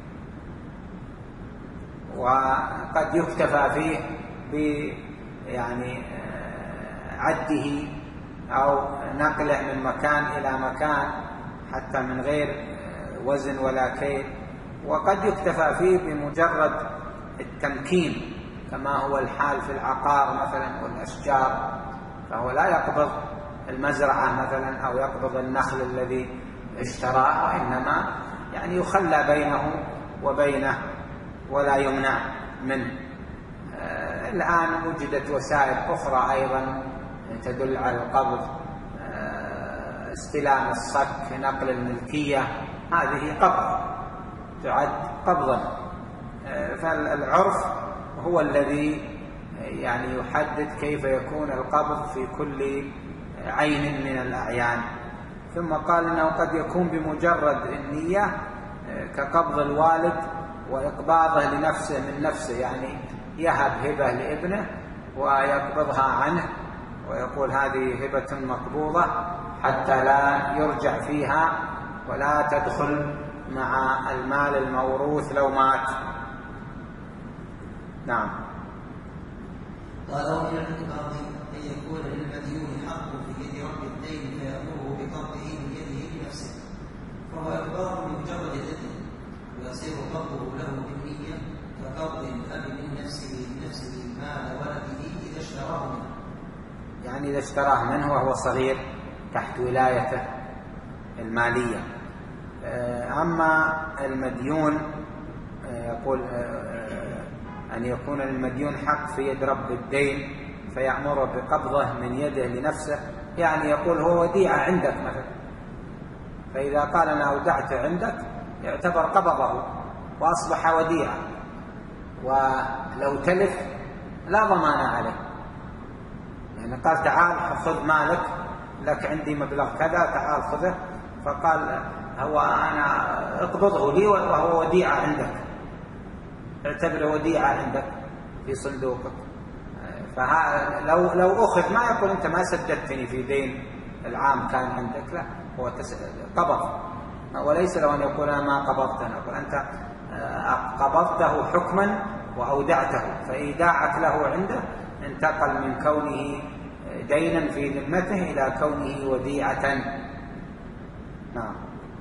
وقد يكتفى فيه ب يعني عده أو نقله من مكان إلى مكان حتى من غير وزن ولا كيل، وقد يكتفى فيه بمجرد التمكين كما هو الحال في العقار مثلا والأشجار، فهو لا يقبض المزرعة مثلا أو يقبض النخل الذي اشتراه، وإنما يعني يخلى بينه وبينه ولا يمنع منه. آه الآن وجدت وسائل أخرى أيضا تدل على القبض، آه استلام الصك، نقل الملكية هذه قبض، تعد قبضا. فالعرف هو الذي يعني يحدد كيف يكون القبض في كل عين من الأعيان. ثم قال إنه قد يكون بمجرد النية كقبض الوالد وإقباضه لنفسه من نفسه، يعني يهب هبة لابنه ويقبضها عنه ويقول هذه هبة مقبوضة حتى لا يرجع فيها ولا تدخل مع المال الموروث لو مات. نعم. قال ومن الاعتقاد أن يكون للمديون حق في يد رب الدين فيأمره بقبضه من يده بنفسه، فهو إقباض بمجرد الإذن، ويصير قبضه له بالنية كقبض الأب من نفسه بنفسه مال ولده إذا اشتراه منه، يعني إذا اشتراه منه وهو صغير تحت ولايته المالية. أما المديون يقول أن يكون المديون حق في يد رب الدين فيأمره بقبضه من يده لنفسه، يعني يقول هو وديعة عندك مثلا، فإذا قال أنا أودعته عندك يعتبر قبضه وأصبح وديعة، ولو تلف لا ضمان عليه، يعني قال تعال خذ مالك، لك عندي مبلغ كذا تعال خذه، فقال هو أنا اقبضه لي وهو وديعة عندك، اعتبره وديعة عندك في صندوقك. فلو لو أخذ ما يقول أنت ما سددتني في دين العام كان عندك، لا هو قبض، وليس لو أن يقول أنا ما قبضته، أقول أنت قبضته حكما وأودعته، فإيداعك له عنده انتقل من كونه دينا في ذمته إلى كونه وديعة. نعم.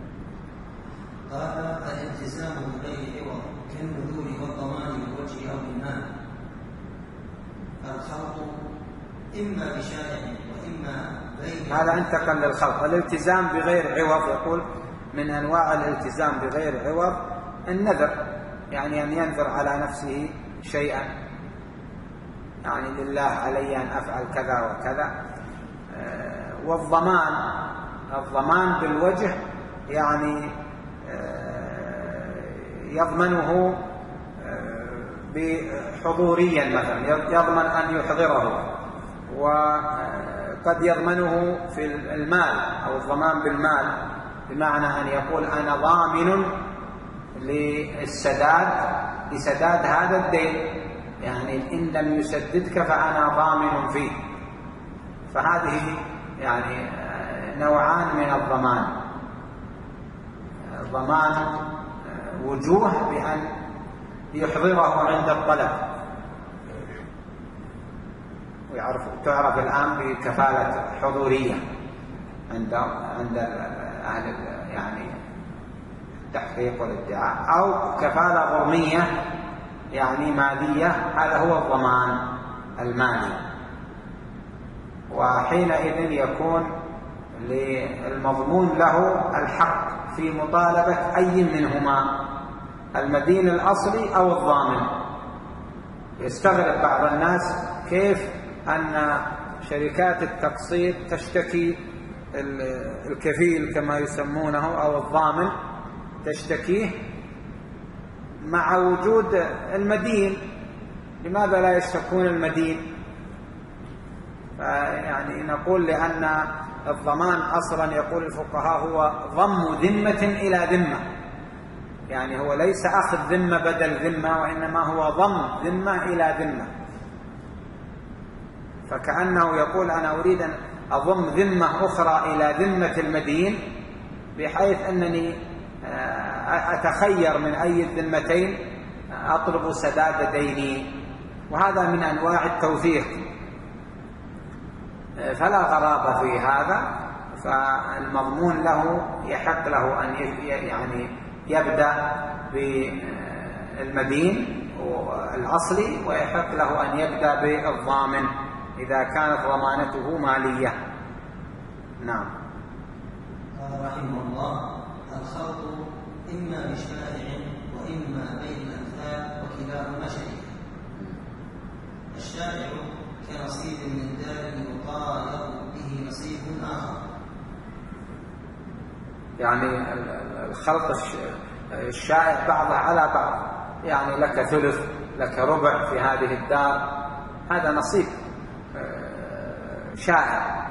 قال الالتزام بغير عوض كالنذور والضمان بالوجه أو بالمال. الخلط إما بشارع وإما بين، هذا انتقل للخلط. الالتزام بغير عوض يقول من أنواع الالتزام بغير عوض النذر، يعني أن ينذر على نفسه شيئا، يعني لله علي أن أفعل كذا وكذا. والضمان، الضمان بالوجه يعني يضمنه بحضوريا، مثلا يضمن أن يحضره، وقد يضمنه في المال أو الضمان بالمال، بمعنى أن يقول أنا ضامن للسداد لسداد هذا الدين، يعني إن لم يسددك فأنا ضامن فيه. فهذه يعني نوعان من الضمان، ضمان وجوه بأن يحضره عند الطلب، ويعرف تعرف الآن بكفالة حضورية عند عند أهل يعني التحقيق والادعاء، أو كفالة غرمية يعني مالية، هذا هو الضمان المالي. وحينئذ يكون للمضمون له الحق في مطالبة أي منهما، المدين الأصلي أو الضامن. يستغرب بعض الناس كيف أن شركات التقسيط تشتكي الكفيل كما يسمونه أو الضامن تشتكيه مع وجود المدين، لماذا لا يشتكون المدين؟ يعني نقول لأن الضمان أصلا يقول الفقهاء هو ضم ذمة إلى ذمة، يعني هو ليس أخذ ذمة بدل ذمة، وإنما هو ضم ذمة إلى ذمة. فكأنه يقول أنا أريد أن أضم ذمة أخرى إلى ذمة المدين، بحيث أنني أتخير من أي الذمتين أطلب سداد ديني، وهذا من أنواع التوثيق، فلا غرابة في هذا. فالمضمون له يحق له أن يعني يبدأ بالمدين الأصلي، ويحق له أن يبدأ بالضامن إذا كانت ضمانته مالية. نعم. قال رحمه الله الخلط إما بشارع وإما بين الأمثال وكلاهما شريك. الشارع كنصيب من دار يطالب به نصيب آخر، يعني الخلط الشائع بعضه على بعض، يعني لك ثلث لك ربع في هذه الدار، هذا نصيب شائع،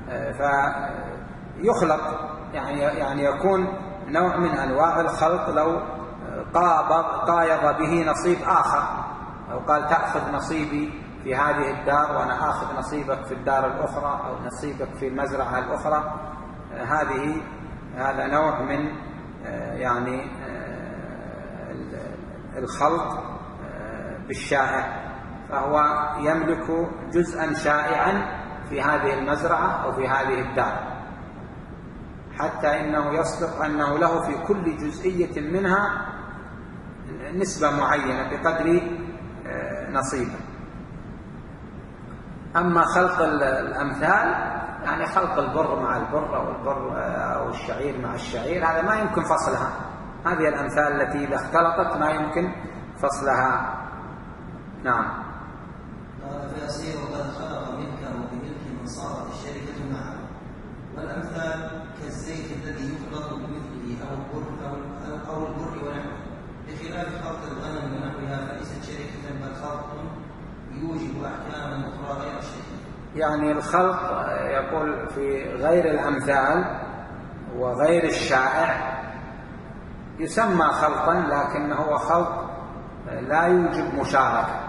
فيخلط يعني يعني يكون نوع من أنواع الخلط لو قابض قايض به نصيب آخر، أو قال تأخذ نصيبي في هذه الدار وأنا آخذ نصيبك في الدار الأخرى أو نصيبك في المزرعة الأخرى، هذه هذا نوع من يعني الخلط بالشائع، فهو يملك جزءا شائعا في هذه المزرعة أو في هذه الدار، حتى إنه يصدق أنه له في كل جزئية منها نسبة معينة بقدر نصيبه. أما خلط الأمثال يعني خلط البر مع البر أو البر أو الشعير مع الشعير، هذا ما يمكن فصلها، هذه الأمثال التي إذا اختلطت ما يمكن فصلها. نعم. قال فيصير قد خلق ملكه بملك من صارت الشركة معه، والأمثال كالزيت الذي يخلط بمثله أو البر أو, أو البر ونحوه، بخلاف خلط الغنم ونحوها فليست شركة بل خلط يوجب أحكاما أخرى غير الشركة. يعني الخلط يقول في غير الأمثال وغير الشائع يسمى خلطا، لكنه هو خلط لا يوجب مشاركة،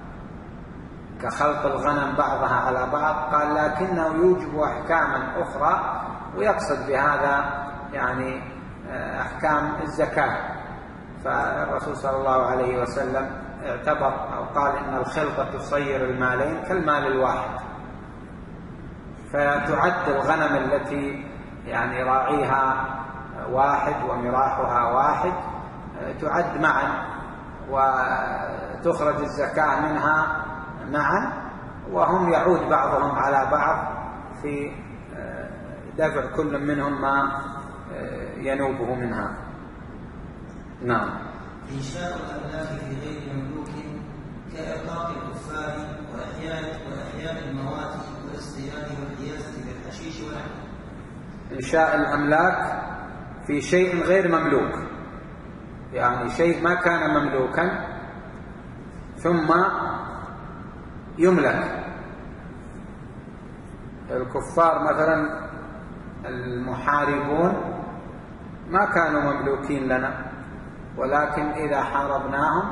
كخلط الغنم بعضها على بعض، قال لكنه يوجب أحكاما أخرى، ويقصد بهذا يعني أحكام الزكاة. فالرسول صلى الله عليه وسلم اعتبر أو قال إن الخلطة تصير المالين كالمال الواحد، فتعد الغنم التي يعني راعيها واحد ومراحها واحد تعد معا وتخرج الزكاة منها معا، وهم يعود بعضهم على بعض في دفع كل منهم ما ينوبه منها. نعم. إنشاء الأملاك في غير مملوك كإرقاق الكفار وإحياء وإحياء الموات والاصطياد والحيازة بالحشيش ونحوه. إنشاء الأملاك في شيء غير مملوك، يعني شيء ما كان مملوكا ثم يملك. الكفار مثلا المحاربون ما كانوا مملوكين لنا، ولكن إذا حاربناهم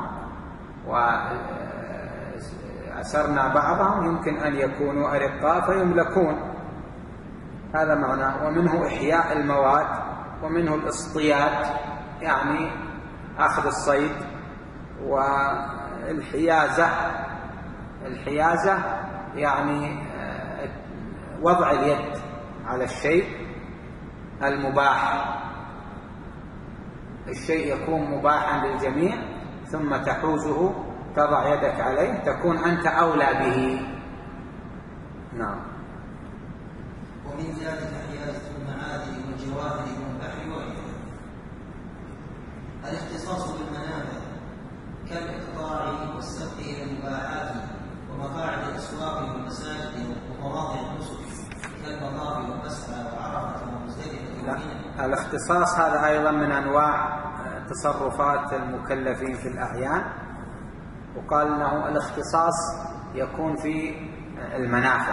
وأسرنا بعضهم يمكن أن يكونوا أرقاء فيملكون، هذا معناه. ومنه إحياء المواد، ومنه الاصطياد يعني أخذ الصيد، والحيازة الحيازة يعني وضع اليد على الشيء المباح، الشيء يكون مباحا للجميع ثم تحوزه تضع يدك عليه تكون أنت أولى به. نعم. ومن ذلك حيازة المعادن والجواهر والبحر وغيرها. الاختصاص بالمنافع كالإقطاع والسبق إلى المباحات ومقاعد الأسواق والمساجد ومواضع النسك كالمطار والمسعى وعرفة ومزدلفة. الاختصاص هذا أيضا من أنواع تصرفات المكلفين في الأعيان، وقال أنه الاختصاص يكون في المنافع،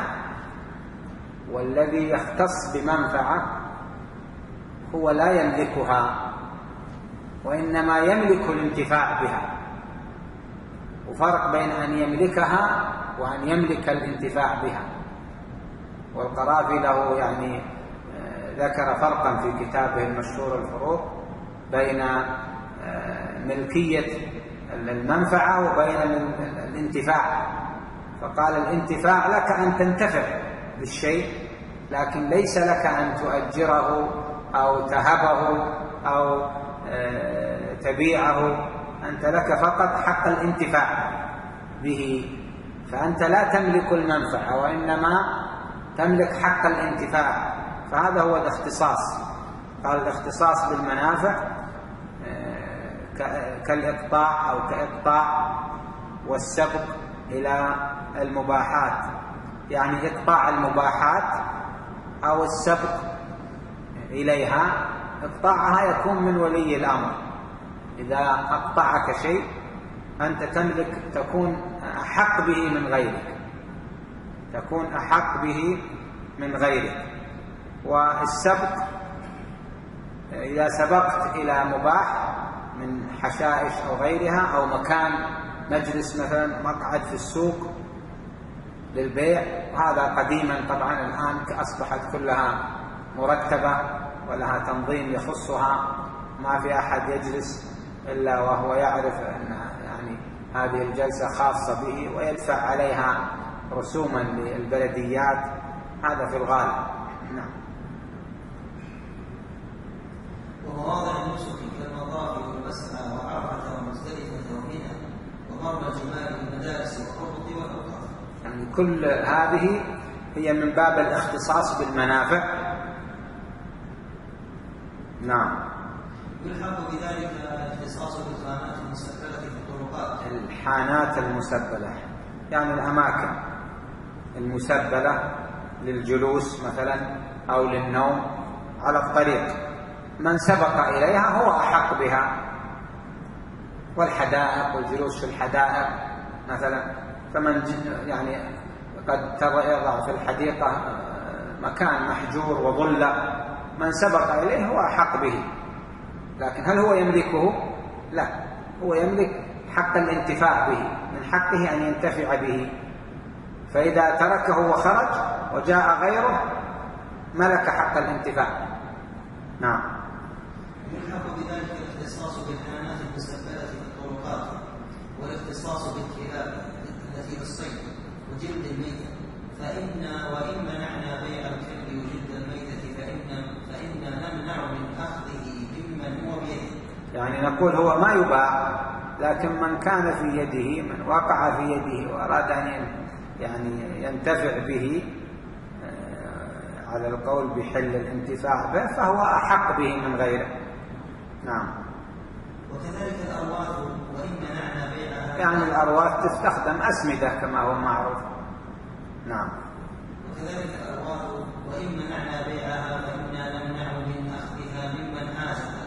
والذي يختص بمنفعة هو لا يملكها وإنما يملك الانتفاع بها، وفرق بين أن يملكها وأن يملك الانتفاع بها. والقرافي له يعني ذكر فرقا في كتابه المشهور الفروق بين ملكية المنفعة وبين الانتفاع، فقال الانتفاع لك أن تنتفع بالشيء، لكن ليس لك أن تؤجره أو تهبه أو تبيعه، أنت لك فقط حق الانتفاع به، فأنت لا تملك المنفعة وإنما تملك حق الانتفاع، فهذا هو الاختصاص. قال الاختصاص بالمنافع كالإقطاع أو كإقطاع والسبق إلى المباحات، يعني إقطاع المباحات أو السبق إليها إقطاعها يكون من ولي الأمر. إذا أقطعك شيء أنت تملك، تكون أحق به من غيرك، تكون أحق به من غيرك. والسبق إذا سبقت إلى مباح من حشائش أو غيرها، أو مكان مجلس مثلا مقعد في السوق للبيع، وهذا قديما طبعا، الآن أصبحت كلها مرتبة ولها تنظيم يخصها، ما في أحد يجلس إلا وهو يعرف أن يعني هذه الجلسة خاصة به ويدفع عليها رسوما للبلديات، هذا في الغالب. نعم. ومواضع النسك كالمطاف والمسعى وعرفة ومزدلفة ومنى ومرمى الجمال والمدارس والربط والأوقاف. يعني كل هذه هي من باب الاختصاص بالمنافع. نعم. يلحق بذلك الاختصاص بالخانات المسبلة في الطرقات. الحانات المسبلة يعني الأماكن المسبلة للجلوس مثلا أو للنوم على الطريق، من سبق إليها هو أحق بها. والحدائق والجلوس في الحدائق مثلا، فمن يعني قد يضع في الحديقة مكان محجور وظلة، من سبق إليه هو أحق به. لكن هل هو يملكه؟ لا، هو يملك حق الانتفاع به، من حقه أن ينتفع به. فإذا تركه وخرج وجاء غيره ملك حق الانتفاع. نعم. يلحق بذلك الاختصاص بالحانات المسبلة في الطرقات، والاختصاص بالكلاب التي بالصيد وجلد الميتة. فإن وإن منعنا بيع الكلب وجلد الميتة فإن فإن نمنع من أخذه ممن هو بيده. يعني نقول هو ما يباع، لكن من كان في يده، من وقع في يده وأراد أن يعني ينتفع به على القول بحل الانتفاع به، فهو أحق به من غيره. نعم. وكذلك الأرواث وإن منعنا بيعها، يعني الأرواث تستخدم أسمدة كما هو معروف. نعم. وكذلك الأرواث وإن منعنا بيعها فإنا نمنع من أخذها ممن حازها.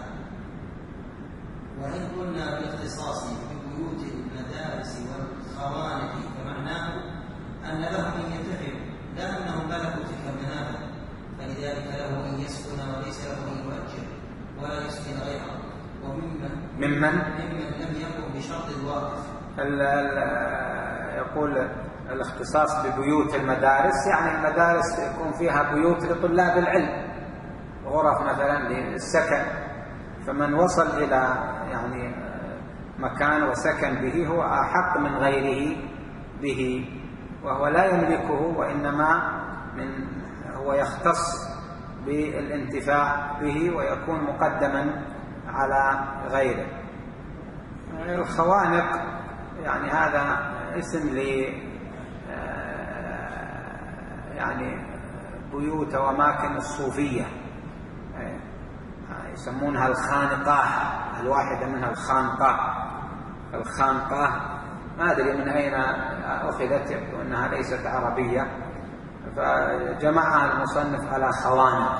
وإن قلنا بالاختصاص ببيوت المدارس والخوانق فمعناه أن لهم أن ينتفعوا، لا أنهم ملكوا تلك المنافع، فلذلك له أن يسكن وليس له أن يؤجر ولا يسكن غيره. وممن ممن ممن لم يقم بشرط الواقف. ال ال يقول الاختصاص ببيوت المدارس، يعني المدارس يكون فيها بيوت لطلاب العلم، غرف مثلا للسكن، فمن وصل إلى يعني مكان وسكن به هو أحق من غيره به، وهو لا يملكه، وإنما من هو يختص بالانتفاع به ويكون مقدما على غيره. الخوانق يعني هذا اسم ل يعني بيوت وأماكن الصوفية، يسمونها الخانقة، الواحدة منها الخانقة. الخانقة ما أدري من أين أخذت، يبدو أنها ليست عربية، فجمعها المصنف على خوانق،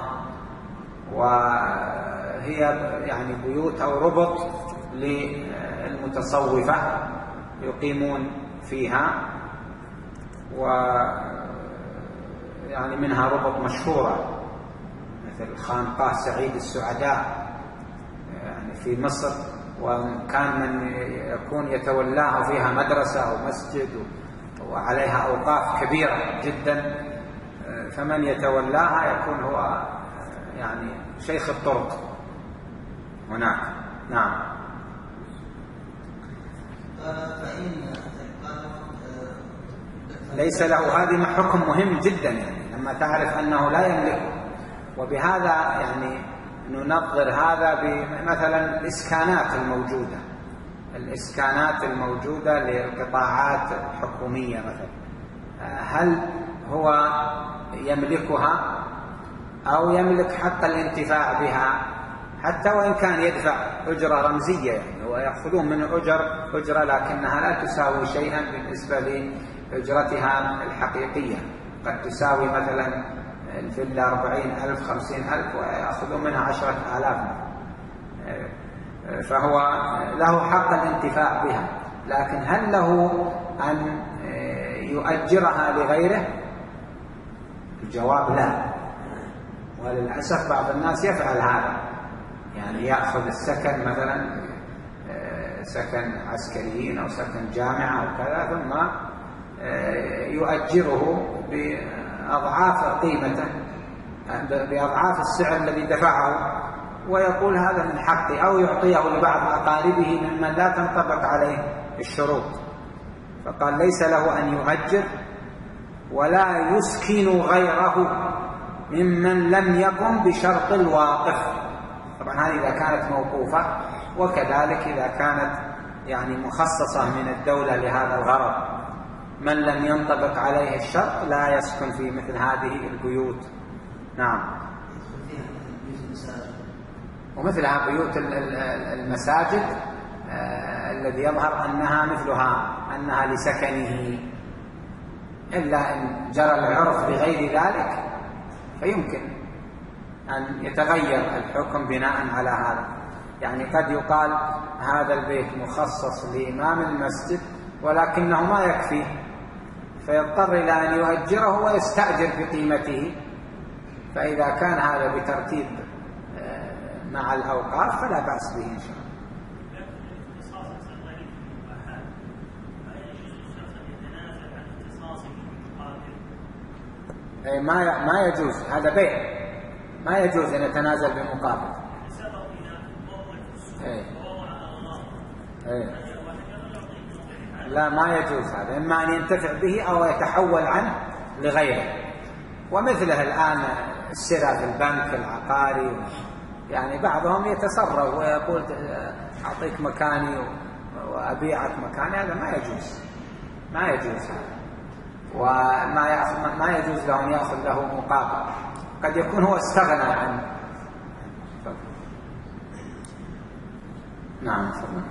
وهي يعني بيوت أو ربط للمتصوفة يقيمون فيها، و يعني منها ربط مشهورة مثل خانقاه سعيد السعداء يعني في مصر، وكان من يكون يتولاها فيها مدرسة أو مسجد وعليها أوقاف كبيرة جدا، فمن يتولاها يكون هو يعني شيخ الطرق هناك. نعم. ليس له، هذه حكم مهم جدا، يعني لما تعرف أنه لا يملكه. وبهذا يعني ننظر هذا بمثلا الإسكانات الموجودة، الإسكانات الموجودة للقطاعات الحكومية مثلا، هل هو يملكها أو يملك حق الانتفاع بها، حتى وإن كان يدفع أجرة رمزية، يعني ويأخذون من أجر أجرة لكنها لا تساوي شيئا بالنسبة لأجرتها الحقيقية. قد تساوي مثلا الفيلا أربعين ألف خمسين ألف ويأخذ منها عشرة آلاف، فهو له حق الانتفاع بها، لكن هل له أن يؤجرها لغيره؟ الجواب لا، وللأسف بعض الناس يفعل هذا، يعني يأخذ السكن مثلا سكن عسكريين أو سكن جامعة أو كذا، ثم يؤجره بأضعاف قيمته، بأضعاف السعر الذي دفعه، ويقول هذا من حقي، أو يعطيه لبعض أقاربه ممن لا تنطبق عليه الشروط. فقال ليس له أن يؤجر ولا يسكن غيره ممن لم يقم بشرط الواقف. طبعا هذه إذا كانت موقوفة، وكذلك إذا كانت يعني مخصصة من الدولة لهذا الغرض. من لم ينطبق عليه الشرط لا يسكن في مثل هذه البيوت. نعم. ومثلها بيوت المساجد الذي يظهر أنها مثلها أنها لسكنه، إلا إن جرى العرف بغير ذلك فيمكن أن يتغير الحكم بناء على هذا. يعني قد يقال هذا البيت مخصص لإمام المسجد ولكنه ما يكفي، فيضطر إلى أن يؤجره ويستأجر بقيمته، فإذا كان هذا بترتيب مع الأوقاف فلا بأس به إن شاء الله. ما ما يجوز، هذا بيع، ما يجوز أن يتنازل بمقابل. أي. أي. لا ما يجوز هذا، إما أن ينتفع به أو يتحول عنه لغيره. ومثله الآن الشراء في البنك العقاري، يعني بعضهم يتصرف ويقول أعطيك مكاني وأبيعك مكاني، هذا ما يجوز، ما يجوز هذا، وما يأخذ ما يجوز له أن يأخذ له مقابل، قد يكون هو استغنى عنه. نعم.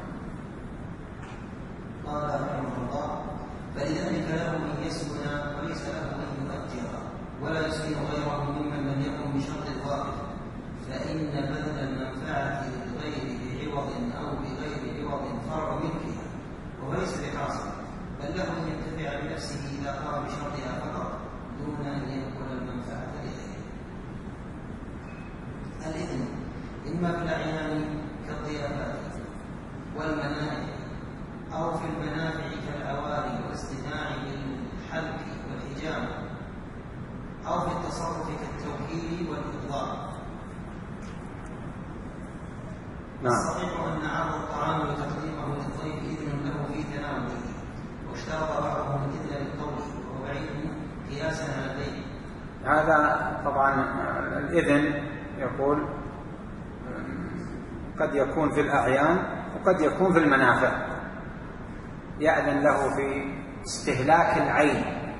قال رحمه الله: فلذلك له أن يسكن وليس له أن يؤجر ولا يسكن غيره ممن لم يكن بشرط الواقف، فإن بذل المنفعة للغير بعوض أو بغير عوض فرع ملكها وليس بحاصل، بل له أن ينتفع بنفسه إذا قام بشرطها فقط دون أن ينقل المنفعة لغيره. الإذن إما في الأعيان كالضيافات والمنائع، أو في المنافع كالعواري والاستماع بالحلق والحجامة، أو في التصرف كالتوكيل والإقضاء. نعم. الصحيح أن عرض الطعام وتقديمه للضيف إذن له في تناوله، واشترط بعضهم الإذن للقول وهو بعيد قياسا على البيع. هذا طبعا الإذن يقول قد يكون في الأعيان وقد يكون في المنافع، يأذن له في استهلاك العين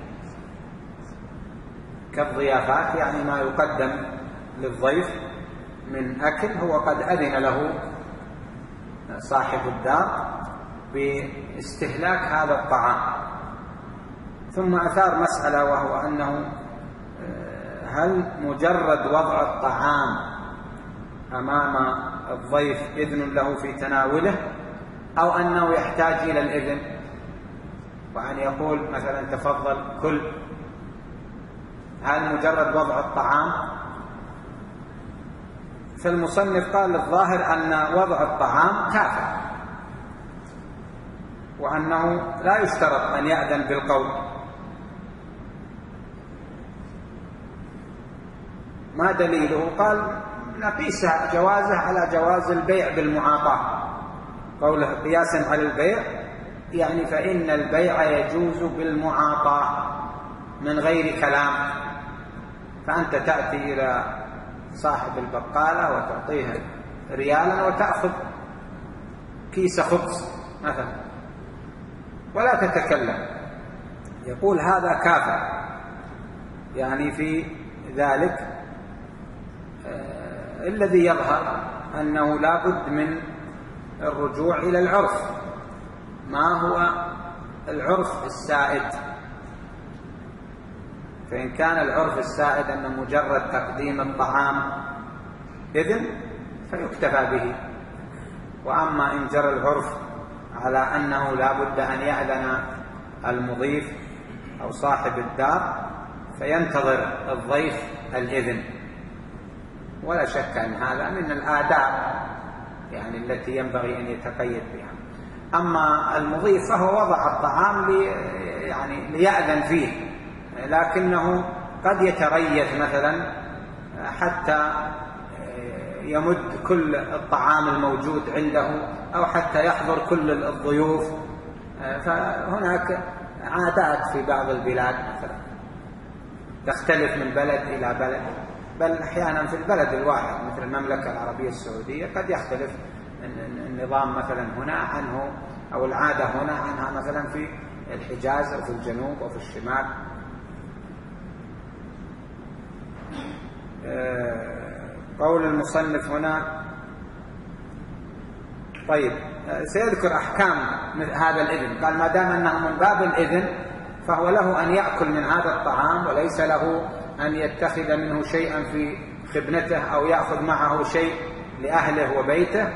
كالضيافات، يعني ما يقدم للضيف من أكل هو قد أذن له صاحب الدار باستهلاك هذا الطعام. ثم أثار مسألة، وهو أنه هل مجرد وضع الطعام أمام الضيف إذن له في تناوله، أو أنه يحتاج إلى الإذن، وأن يقول مثلا تفضل كل؟ هل مجرد وضع الطعام؟ فالمصنف قال الظاهر أن وضع الطعام كافٍ، وأنه لا يشترط أن يأذن بالقول. ما دليله؟ قال نقيس جوازه على جواز البيع بالمعاطاة، قوله قياسا على البيع يعني فإن البيع يجوز بالمعاطاة من غير كلام. فأنت تأتي إلى صاحب البقالة وتعطيه ريالا وتأخذ كيس خبز مثلا ولا تتكلم، يقول هذا كافر، يعني في ذلك آه الذي يظهر أنه لا بد من الرجوع إلى العرف، ما هو العرف السائد. فإن كان العرف السائد أن مجرد تقديم الطعام إذن فيكتفى به. وأما إن جرى العرف على أنه لا بد أن يأذن المضيف أو صاحب الدار فينتظر الضيف الإذن. ولا شك أن هذا من الآداب يعني التي ينبغي أن يتقيد بها. أما المضيف فهو وضع الطعام لي يعني ليأذن فيه، لكنه قد يتريث مثلا حتى يمد كل الطعام الموجود عنده أو حتى يحضر كل الضيوف. فهناك عادات في بعض البلاد مثلا تختلف من بلد إلى بلد، بل أحيانا في البلد الواحد مثل المملكة العربية السعودية قد يختلف النظام مثلا هنا عنه أو العادة هنا عنها مثلا في الحجاز أو في الجنوب أو في الشمال. قول المصنف هنا طيب سيذكر أحكام هذا الإذن. قال ما دام أنه من باب الإذن فهو له أن يأكل من هذا الطعام وليس له أن يتخذ منه شيئا في خبنته أو يأخذ معه شيء لأهله وبيته،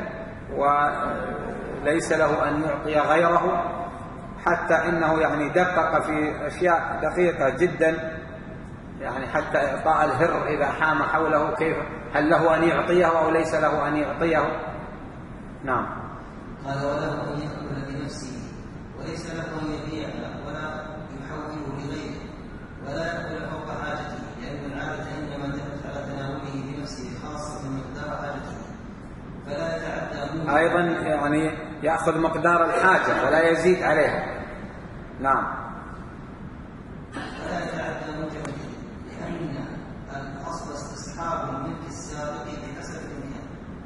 وليس له أن يعطي غيره. حتى إنه يعني دقق في أشياء دقيقة جدا، يعني حتى إعطاء الهر إذا حام حوله كيف، هل له أن يعطيه أو ليس له أن يعطيه؟ نعم. قال وله أن يأكل لنفسه وليس له أن يبيع ولا يحوله لغيره ولا يأكل فوق حاجته، لأن العادة إنما دلت على تناوله بنفسه خاصة مقدار حاجته فلا يتعدى. أيضا يعني يأخذ مقدار الحاجة ولا يزيد عليها. نعم. ولا يتعدى موجبه، لأن الأصل استصحاب الملك السابق بحسب الإمكان.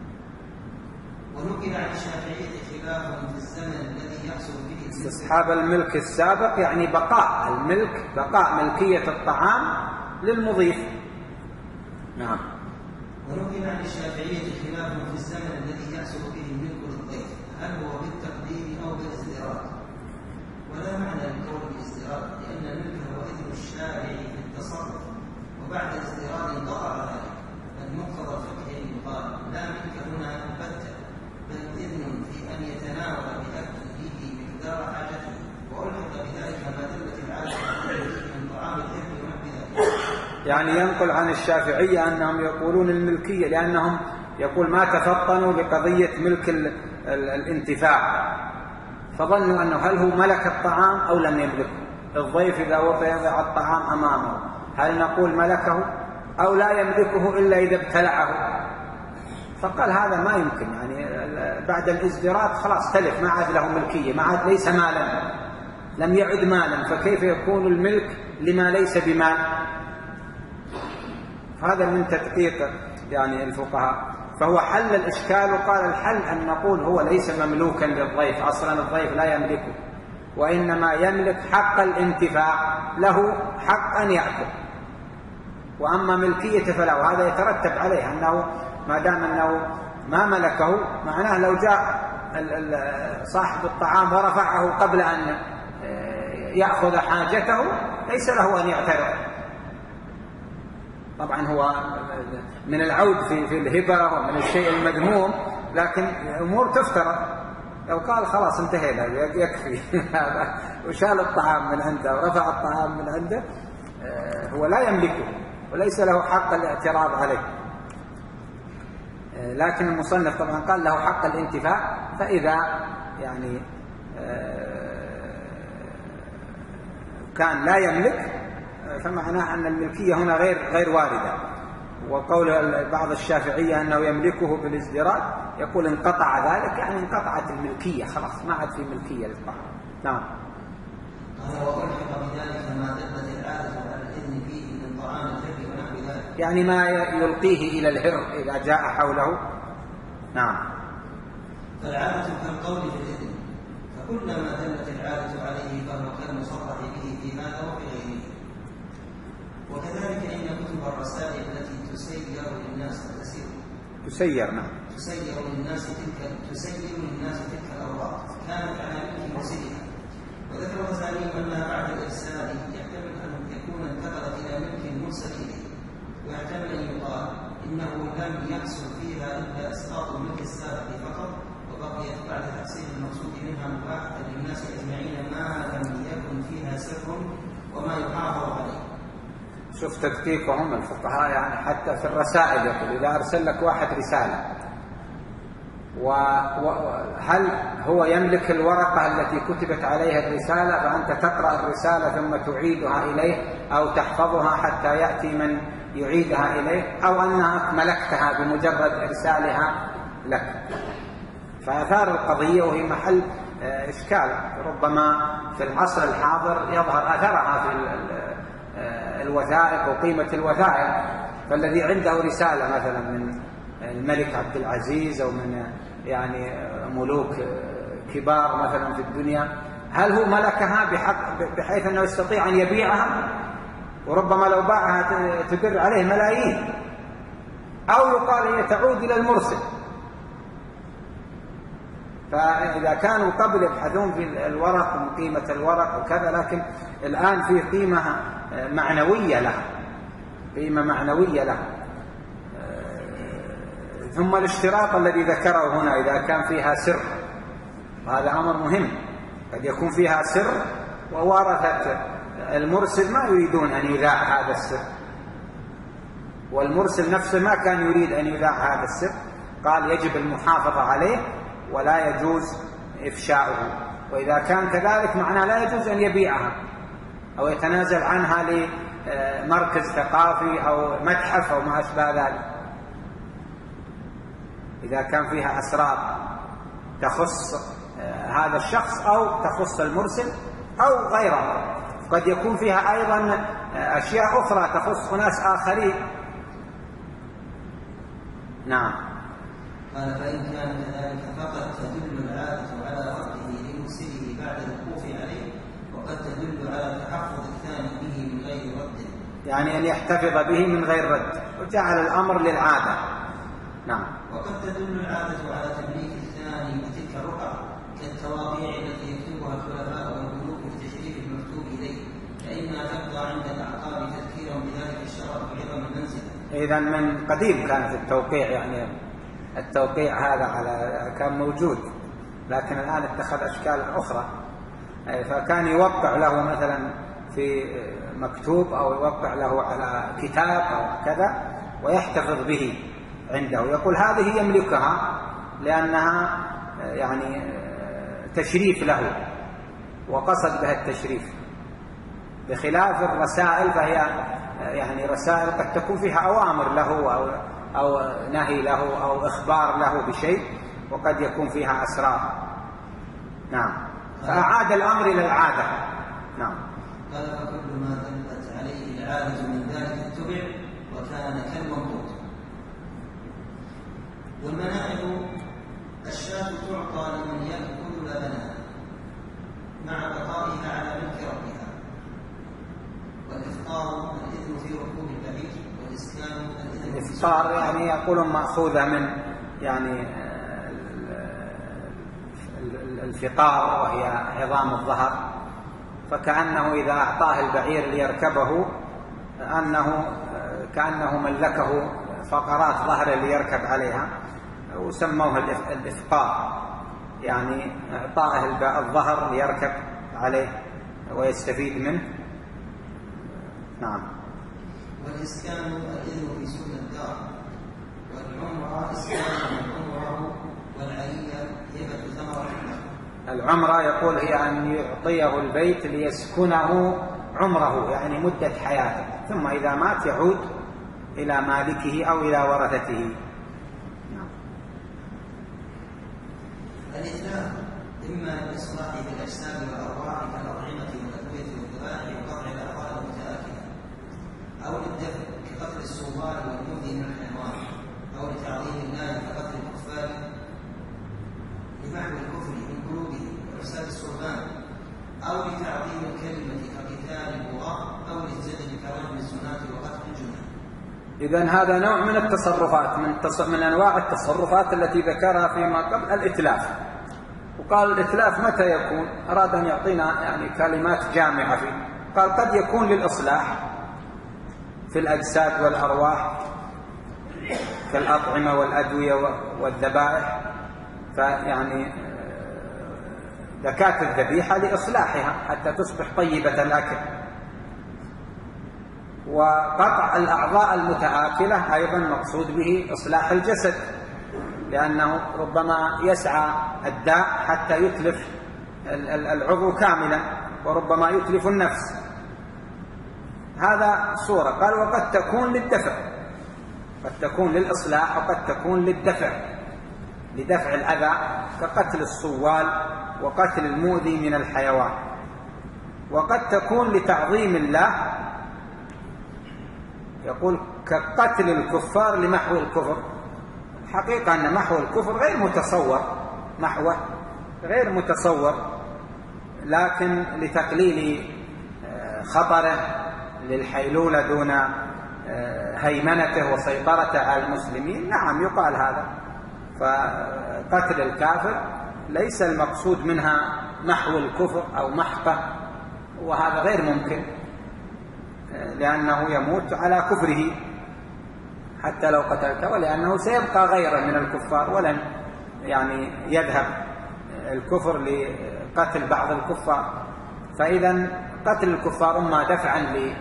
ونقل عن الشافعية خلافهم في الزمن الذي يحصل به استصحاب الملك السابق يعني بقاء الملك، بقاء ملكية الطعام للمضيف. نعم. ونقل عن الشافعية خلافهم في الزمن الذي يحصل به الملك للضيف، هل هو بالتقديم أو بالازدراء؟ ولا معنى للقول بالازدراء، لأن الملك هو إذن الشارع في التصرف، وبعد الازدراء انقطع ذلك. المقتضى الفقهي يقال لا ملك هنا البتة، بل إذن في أن يتناول بأكله مقدار حاجته، وألحق بذلك ما دلت العادة من طعام الإبل ونحو ذلك. يعني ينقل عن الشافعية أنهم يقولون الملكية، لأنهم يقول ما تفطنوا بقضية ملك ال ال الانتفاع، فظنوا أنه هل هو ملك الطعام أو لم يملكه. الضيف إذا وضع الطعام أمامه هل نقول ملكه أو لا يملكه إلا إذا ابتلعه؟ فقال هذا ما يمكن، يعني بعد الازدراء خلاص تلف، ما عاد له ملكية، ما عاد ليس مالا، لم يعد مالا، فكيف يكون الملك لما ليس بمال؟ هذا من تدقيق يعني الفقهاء. فهو حل الإشكال، وقال الحل أن نقول هو ليس مملوكا للضيف، أصلا الضيف لا يملكه، وإنما يملك حق الانتفاع، له حق أن يأكل. وأما ملكية فلا، وهذا يترتب عليه أنه ما دام أنه ما ملكه، معناه لو جاء صاحب الطعام ورفعه قبل أن يأخذ حاجته ليس له أن يعترض. طبعا هو من العود في في الهبة ومن الشيء المذموم، لكن أمور تفترض. لو قال خلاص انتهينا يكفي هذا وشال الطعام من عنده ورفع الطعام من عنده، هو لا يملكه وليس له حق الاعتراض عليه. لكن المصنف طبعا قال له حق الانتفاع، فإذا يعني كان لا يملك فمعناه أن الملكية هنا غير غير واردة. وقول بعض الشافعية أنه يملكه بالازدراء يقول انقطع ذلك، يعني انقطعت الملكية خلاص، ما عاد في ملكية للطعام. نعم. قال وألحق بذلك ما دلت العادة على الإذن فيه من طعام الهر ونحو ذلك، يعني ما يلقيه إلى الهر إذا جاء حوله. نعم. فالعادة كالقول في الإذن، فكلما دلت العادة عليه فهو كالمصرح به في هذا وفي غيره. وكذلك إن كتب الرسائل التي تسير للناس تسير تسير نعم تسير للناس تلك تسير للناس تلك الأوراق كانت على ملك مرسلها. وذكر الغزالي أنها بعد الإرسال يحتمل أن يكون انتقلت إلى ويحتمل أن يقال إنه لم يحصل فيها إلا إسقاط الملك السابق فقط، وبقيت بعد تحصيل المقصود منها مباحة للناس أجمعين ما لم يكن فيها سر وما يحافظ عليه. شوف تدقيقهم الفقهاء، يعني حتى في الرسائل يقول إذا أرسل لك واحد رسالة وهل هو يملك الورقة التي كتبت عليها الرسالة فأنت تقرأ الرسالة ثم تعيدها إليه أو تحفظها حتى يأتي من يعيدها إليه، أو أنها ملكتها بمجرد إرسالها لك؟ فأثار القضية وهي محل إشكال، ربما في العصر الحاضر يظهر أثرها في الوثائق وقيمة الوثائق. فالذي عنده رسالة مثلا من الملك عبد العزيز أو من يعني ملوك كبار مثلا في الدنيا، هل هو ملكها بحق بحيث أنه يستطيع أن يبيعها؟ وربما لو باعها تدر عليه ملايين. أو يقال هي تعود إلى المرسل. فإذا كانوا قبل يبحثون في الورق من قيمة الورق وكذا، لكن الآن في قيمة معنوية لها، قيمة معنوية لها. ثم الاشتراط الذي ذكره هنا إذا كان فيها سر، وهذا أمر مهم، قد يكون فيها سر وورثة المرسل ما يريدون أن يذاع هذا السر، والمرسل نفسه ما كان يريد أن يذاع هذا السر، قال يجب المحافظة عليه ولا يجوز إفشاؤه. وإذا كان كذلك معناه لا يجوز أن يبيعها أو يتنازل عنها لمركز ثقافي أو متحف أو ما أشبه ذلك. إذا كان فيها أسرار تخص هذا الشخص أو تخص المرسل أو غيره، قد يكون فيها أيضا أشياء أخرى تخص أناس آخرين. نعم. قال فإن كان كذلك فقد تدل العادة على رده لمرسله بعد الوقوف عليه، وقد تدل على التحفظ الثاني به من غير رد، يعني أن يحتفظ به من غير رد، وجعل الأمر للعادة. نعم. وقد تدل العادة على تمليك الثاني بتلك الرقع كالتواقيع التي يكتبها الخلفاء والملوك بتشريف المكتوب إليه، فإنها تبقى عند الأعقاب تذكيرا بذلك الشرف وعظم المنزلة. إذا من قديم كانت التوقيع، يعني التوقيع هذا على كان موجود، لكن الآن اتخذ أشكال أخرى. فكان يوقع له مثلا في مكتوب أو يوقع له على كتاب أو كذا ويحتفظ به عنده، يقول هذه يملكها لأنها يعني تشريف له وقصد بها التشريف، بخلاف الرسائل فهي يعني رسائل قد تكون فيها أوامر له أو أو نهي له أو إخبار له بشيء، وقد يكون فيها أسرار. نعم. فأعاد الأمر إلى العادة. نعم. قال فكل ما دلت عليه العادة من ذلك اتبع وكان كالمنطوق. والمناعم الشاة تعطى لمن يأكل لبنها مع بقائها على ملك ربها، والإفطار الإذن في ركوب البعير، والإسكان الإذن. الإفطار يعني يقولون مأخوذة من يعني الفطار وهي عظام الظهر، فكأنه إذا أعطاه البعير ليركبه أنه كأنه ملكه فقرات ظهره ليركب عليها، وسموه الإفطار، يعني أعطاه الظهر ليركب عليه ويستفيد منه. نعم. والإسكان الإذن في سنة الدار، والعمرة إسكان العمرة، والعلية هبة ثمرة. العمرة يقول هي أن يعطيه البيت ليسكنه عمره، يعني مدة حياته، ثم إذا مات يعود إلى مالكه أو إلى ورثته. الإتلاف إما للإصلاح بالأجساد والأرواح كالأطعمة والأدوية والذبائح وقطع الأعضاء المتآكلة، أو للدفع كقتل الصومال والمؤذي من الحيوان، أو لتعظيم الله كقتل الكفار لمحو الكفر من قلوبهم وإرسال الصربان، أو لتعظيم الكلمة كقتال البغاة، أو للزجر كرجم الزناة وقتل الجنة. إذن هذا نوع من التصرفات من, تص... من أنواع التصرفات التي ذكرها فيما قبل الإتلاف. وقال الإتلاف متى يكون؟ أراد أن يعطينا يعني كلمات جامعة فيه. قال قد يكون للإصلاح في الأجساد والأرواح كالأطعمة والأدوية والذبائح، فيعني زكاة الذبيحة لإصلاحها حتى تصبح طيبة الأكل. وقطع الأعضاء المتآكلة أيضا مقصود به إصلاح الجسد، لأنه ربما يسعى الداء حتى يتلف العضو كاملا، وربما يتلف النفس. هذا صورة. قال وقد تكون للدفع، قد تكون للإصلاح وقد تكون للدفع، لدفع الأذى كقتل الصوال وقتل المؤذي من الحيوان. وقد تكون لتعظيم الله، يقول كقتل الكفار لمحو الكفر. الحقيقة أن محو الكفر غير متصور، محوه غير متصور، لكن لتقليل خطره للحيلولة دون هيمنته وسيطرته على المسلمين، نعم يقال هذا. فقتل الكافر ليس المقصود منها محو الكفر أو محقه، وهذا غير ممكن، لأنه يموت على كفره حتى لو قتلته، ولأنه سيبقى غيره من الكفار، ولن يعني يذهب الكفر لقتل بعض الكفار. فإذا قتل الكفار إما دفعا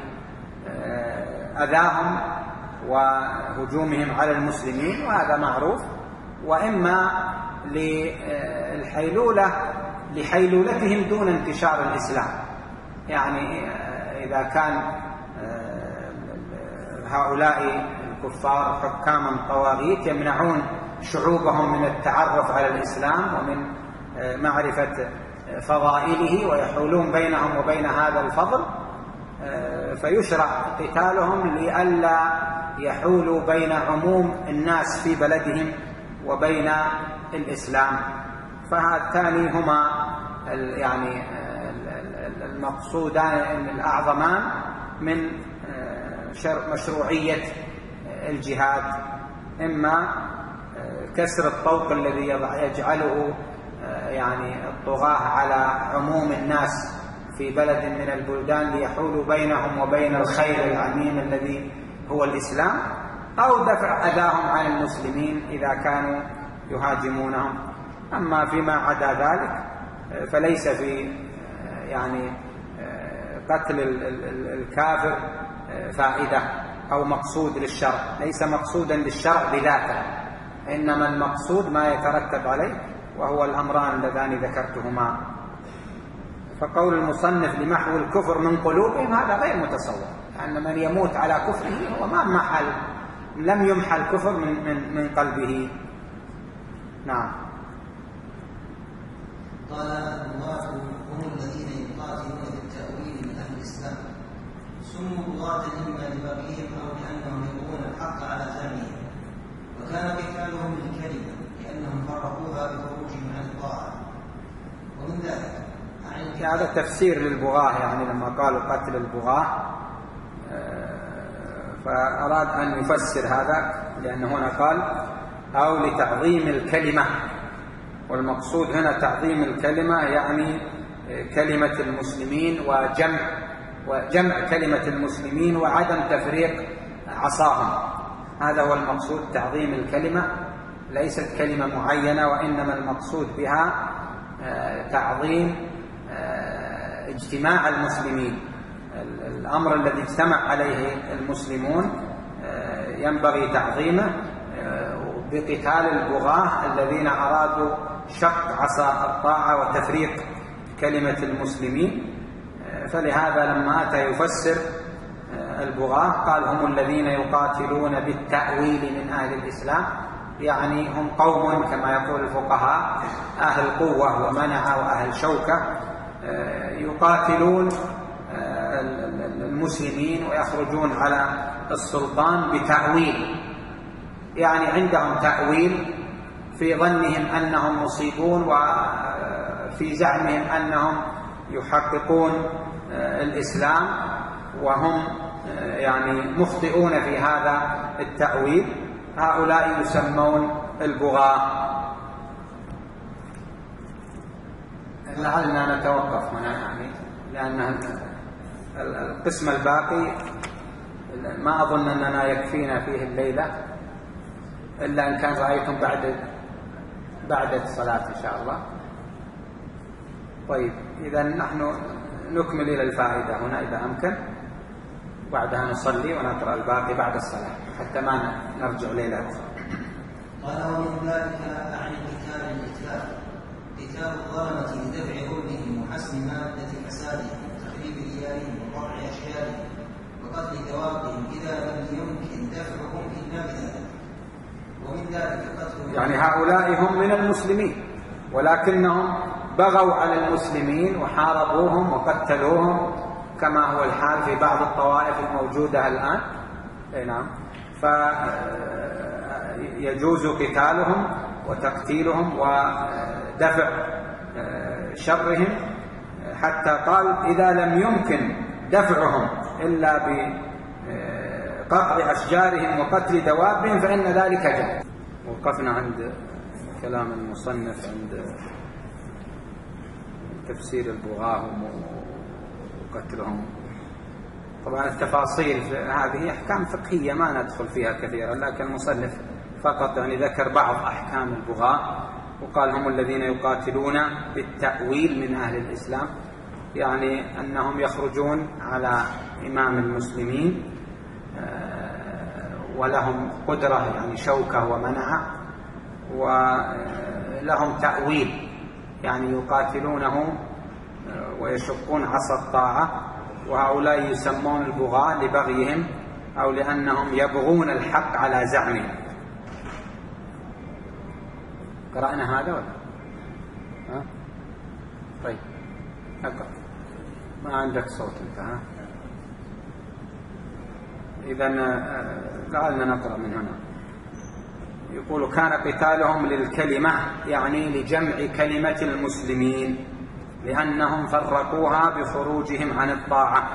لأذاهم وهجومهم على المسلمين وهذا معروف، وإما للحيلولة لحيلولتهم دون انتشار الإسلام. يعني إذا كان هؤلاء الكفار حكاما طواغيت يمنعون شعوبهم من التعرف على الإسلام ومن معرفة فضائله ويحولون بينهم وبين هذا الفضل، فيشرع قتالهم لئلا يحولوا بين عموم الناس في بلدهم وبين الإسلام. فهاتان هما يعني المقصودان الأعظمان من مشروعية الجهاد، إما كسر الطوق الذي يجعله يعني الطغاة على عموم الناس في بلد من البلدان ليحولوا بينهم وبين الخير العميم الذي هو الإسلام، أو دفع أذاهم عن المسلمين إذا كانوا يهاجمونهم. أما فيما عدا ذلك فليس في يعني قتل الكافر فائدة أو مقصود للشرع، ليس مقصودا للشرع بذاته، إنما المقصود ما يترتب عليه وهو الأمران اللذان ذكرتهما. فقول المصنف لمحو الكفر من قلوبهم هذا غير متصور، لأن من يموت على كفره هو ما محل، لم يمحى الكفر من, من, من قلبه. نعم. قال الله هم الذين يقاتلون بالتأويل من أهل الإسلام، سموا بغاة إما لبغيهم أو لأنهم يقولون الحق على زعمهم، وكان قتالهم بالكلمة لأنهم فرقوها بخروجهم عن الطاعة. ومن ذلك هذا تفسير للبغاة، يعني لما قالوا قتل البغاة فأراد أن يفسر هذا، لأن هنا قال أو لتعظيم الكلمة، والمقصود هنا تعظيم الكلمة يعني كلمة المسلمين وجمع وجمع كلمة المسلمين وعدم تفريق عصاهم، هذا هو المقصود تعظيم الكلمة، ليست كلمة معينة، وإنما المقصود بها تعظيم اجتماع المسلمين. الأمر الذي اجتمع عليه المسلمون ينبغي تعظيمه بقتال البغاة الذين أرادوا شق عصا الطاعة وتفريق كلمة المسلمين. فلهذا لما أتى يفسر البغاة قال هم الذين يقاتلون بالتأويل من أهل الإسلام، يعني هم قوم كما يقول الفقهاء أهل قوة ومنع وأهل شوكة يقاتلون المسلمين ويخرجون على السلطان بتأويل، يعني عندهم تأويل في ظنهم أنهم مصيبون وفي زعمهم أنهم يحققون الإسلام، وهم يعني مخطئون في هذا التأويل. هؤلاء يسمون البغاة. لعلنا نتوقف هنا يعني، لأن القسم الباقي ما أظن أننا يكفينا فيه الليلة إلا إن كان رأيتم بعد بعد الصلاة إن شاء الله. طيب إذا نحن نكمل إلى الفائدة هنا إذا أمكن، بعدها نصلي ونقرأ الباقي بعد الصلاة حتى ما نرجع ليلة أخرى. قال ومن ذلك أعني قتال الإتلاف، قتال الظلمة لدفع ظلمهم وحسم مادة فسادهم وتخريب ديارهم وقطع أشجارهم وقتل دوابهم إذا لم يمكن دفعهم إلا بذلك. ومن ذلك قتل يعني هؤلاء هم من المسلمين ولكنهم بغوا على المسلمين وحاربوهم وقتلوهم كما هو الحال في بعض الطوائف الموجودة الآن. أي نعم، فيجوز قتالهم وتقتيلهم ودفع شرهم، حتى قال إذا لم يمكن دفعهم إلا بقطع أشجارهم وقتل دوابهم فإن ذلك جائز. وقفنا عند كلام المصنف عند تفسير البغاة وقتلهم. طبعا التفاصيل هذه أحكام فقهية ما ندخل فيها كثيرا، لكن المصنف فقط يعني ذكر بعض أحكام البغاة وقال هم الذين يقاتلون بالتأويل من أهل الإسلام، يعني أنهم يخرجون على إمام المسلمين ولهم قدرة يعني شوكة ومنعة، ولهم تأويل يعني يقاتلونه ويشقون عصا الطاعة، وهؤلاء يسمون البغاة لبغيهم أو لأنهم يبغون الحق على زعمهم. قرأنا هذا ولا؟ ها؟ طيب اقرأ، ما عندك صوت انت. ها؟ إذن قالنا نقرأ من هنا. يقول كان قتالهم للكلمة يعني لجمع كلمة المسلمين لأنهم فرقوها بخروجهم عن الطاعة.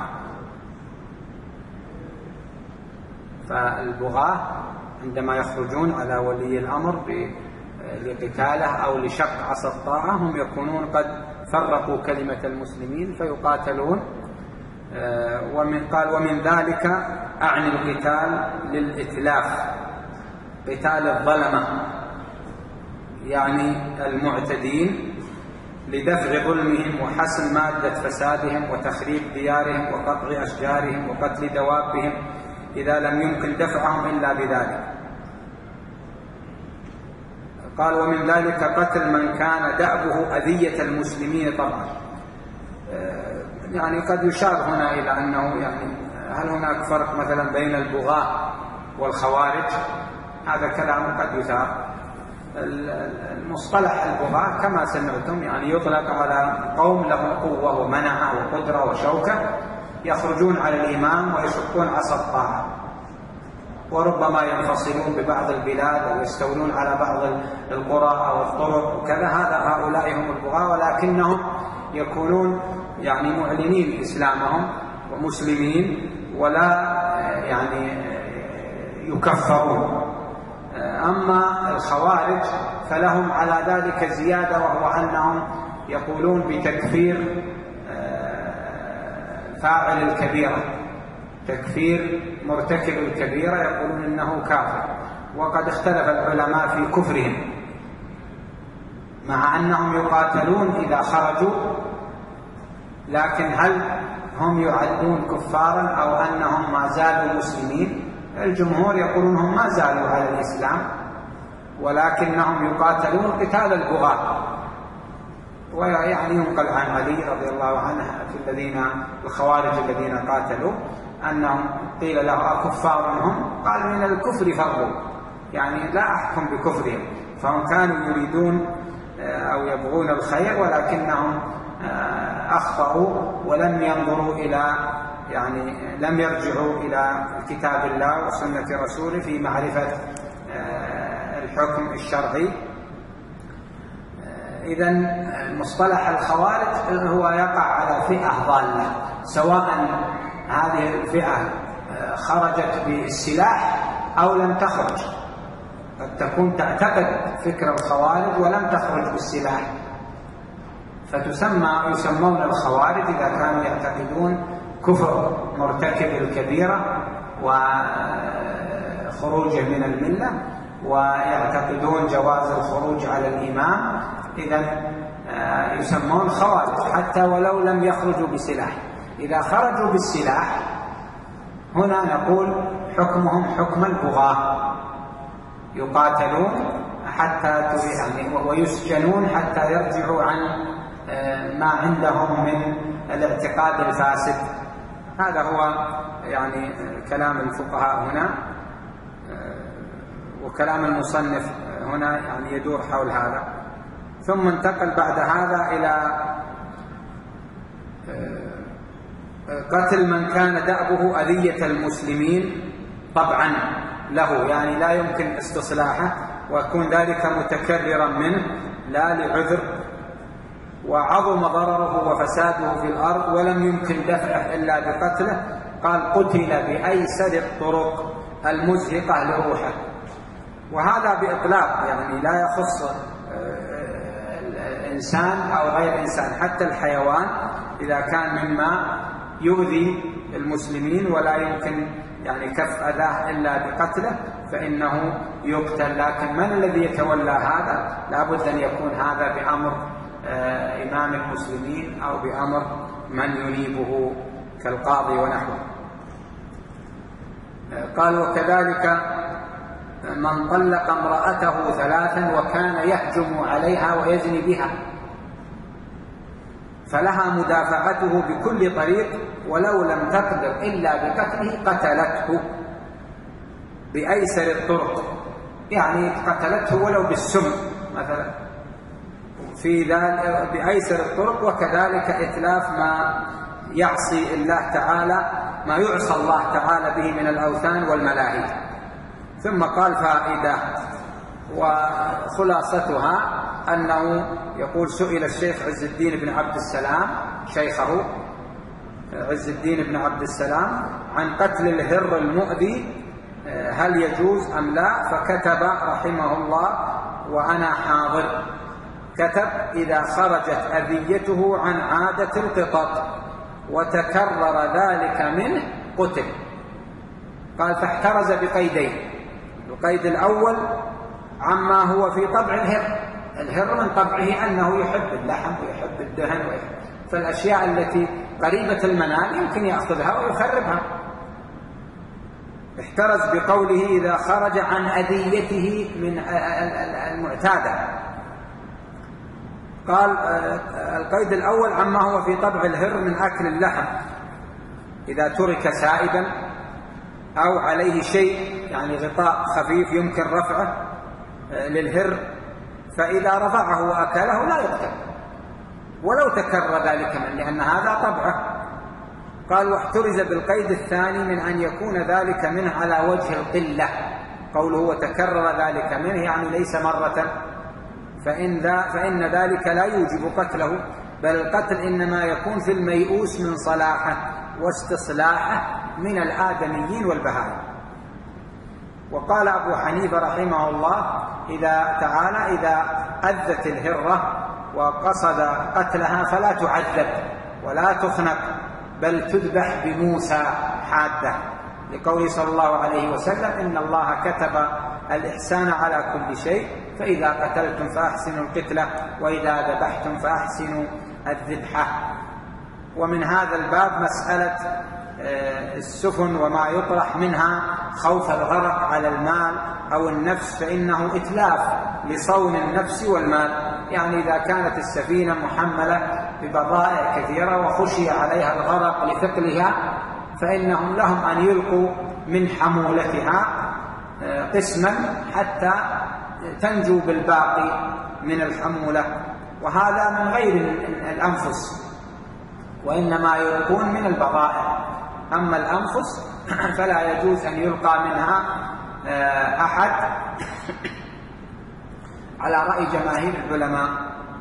فالبغاة عندما يخرجون على ولي الأمر لقتاله أو لشق عصا الطاعة هم يكونون قد فرقوا كلمة المسلمين فيقاتلون. ومن قال ومن ذلك أعني القتال للإتلاف، قتال الظلمة يعني المعتدين لدفع ظلمهم وحسم مادة فسادهم وتخريب ديارهم وقطع أشجارهم وقتل دوابهم إذا لم يمكن دفعهم إلا بذلك. قال ومن ذلك قتل من كان دأبه أذية المسلمين. طبعا يعني قد يشار هنا إلى أنه يعني هل هناك فرق مثلا بين البغاة والخوارج؟ هذا كلام قد يثار. المصطلح البغاة كما سمعتم يعني يطلق على قوم لهم قوة ومنعة وقدرة وشوكة يخرجون على الإمام ويشقون عصا الطاعة، وربما ينفصلون ببعض البلاد أو يستولون على بعض القرى أو الطرق وكذا. هذا هؤلاء هم البغاة، ولكنهم يكونون يعني معلنين إسلامهم ومسلمين ولا يعني يكفرون. أما الخوارج فلهم على ذلك زيادة، وهو أنهم يقولون بتكفير فاعل الكبيرة، تكفير مرتكب الكبيرة، يقولون إنه كافر. وقد اختلف العلماء في كفرهم، مع أنهم يقاتلون إذا خرجوا، لكن هل هم يعدون كفارا أو أنهم ما زالوا مسلمين؟ الجمهور يقولون هم ما زالوا على الإسلام ولكنهم يقاتلون قتال البغاة. ويعني ينقل عن علي رضي الله عنه في الذين الخوارج الذين قاتلوا أنهم قيل له أكفار هم؟ قال من الكفر فروا، يعني لا أحكم بكفرهم. فهم كانوا يريدون أو يبغون الخير ولكنهم أخطأوا ولم ينظروا إلى يعني لم يرجعوا إلى كتاب الله وسنة رسوله في معرفة الحكم الشرعي. إذن مصطلح الخوارج هو يقع على فئة ضالة، سواء هذه الفئة خرجت بالسلاح أو لم تخرج. قد تكون تعتقد فكر الخوارج ولم تخرج بالسلاح، فتسمى يسمون الخوارج إذا كانوا يعتقدون كفر مرتكب الكبيرة وخروجه من الملة، ويعتقدون جواز الخروج على الإمام، إذن يسمون خوارج حتى ولو لم يخرجوا بسلاح. إذا خرجوا بالسلاح هنا نقول حكمهم حكم البغاة، يقاتلون حتى يعني ويسجنون حتى يرجعوا عن ما عندهم من الاعتقاد الفاسد. هذا هو يعني كلام الفقهاء هنا، وكلام المصنف هنا يعني يدور حول هذا. ثم انتقل بعد هذا إلى قتل من كان دأبه أذية المسلمين طبعا له، يعني لا يمكن استصلاحه ويكون ذلك متكررا منه لا لعذر، وعظم ضرره وفساده في الأرض ولم يمكن دفعه إلا بقتله. قال قتل بأيسر الطرق المزهقة لروحه، وهذا بإطلاق يعني لا يخص إنسان أو غير إنسان، حتى الحيوان إذا كان مما يؤذي المسلمين ولا يمكن يعني كف أذاه إلا بقتله فإنه يقتل. لكن من الذي يتولى هذا؟ لا بد أن يكون هذا بأمر إمام المسلمين أو بأمر من ينيبه كالقاضي ونحوه. قال وكذلك من طلق امرأته ثلاثا وكان يهجم عليها ويزني بها فلها مدافعته بكل طريق ولو لم تقدر إلا بقتله قتلته بأيسر الطرق، يعني قتلته ولو بالسم مثلا في ذلك بأيسر الطرق. وكذلك إتلاف ما يعصي الله تعالى، ما يعصى الله تعالى به من الأوثان والملاهي. ثم قال فائدة وخلاصتها أنه يقول سئل الشيخ عز الدين بن عبد السلام شيخه عز الدين بن عبد السلام عن قتل الهر المؤذي هل يجوز أم لا، فكتب رحمه الله وأنا حاضر، كتب إذا خرجت أذيته عن عادة القطط وتكرر ذلك منه قتل. قال فاحترز بقيدين، القيد الأول عما هو في طبع الهر، الهر من طبعه أنه يحب اللحم ويحب الدهن ويحب، فالأشياء التي قريبة المنال يمكن يأخذها ويخربها. احترز بقوله إذا خرج عن أذيته من المعتادة. قال القيد الأول عما هو في طبع الهر من أكل اللحم إذا ترك سائبا أو عليه شيء يعني غطاء خفيف يمكن رفعه للهر، فإذا رفعه وأكله لا يقتل ولو تكرر ذلك منه لأن هذا طبعه. قال واحترز بالقيد الثاني من أن يكون ذلك منه على وجه القلة، قوله وتكرر ذلك منه يعني ليس مرة، فإن, ذا فإن ذلك لا يوجب قتله، بل القتل إنما يكون في الميؤوس من صلاحه واستصلاحه من الآدميين والبهائم. وقال أبو حنيفة رحمه الله إذا تعالى إذا أذت الهرة وقصد قتلها فلا تعذب ولا تخنق بل تذبح بموسى حادة، لقوله صلى الله عليه وسلم إن الله كتب الإحسان على كل شيء فإذا قتلتم فأحسنوا القتلة وإذا ذبحتم فأحسنوا الذبحة. ومن هذا الباب مسألة السفن وما يطرح منها خوف الغرق على المال أو النفس، فإنه إتلاف لصون النفس والمال، يعني إذا كانت السفينة محملة ببضائع كثيرة وخشي عليها الغرق لثقلها فإنهم لهم أن يلقوا من حمولتها قسما حتى تنجو بالباقي من الحمولة، وهذا من غير الأنفس وإنما يلقون من البضائع، أما الأنفس فلا يجوز أن يلقى منها أحد على رأي جماهير العلماء.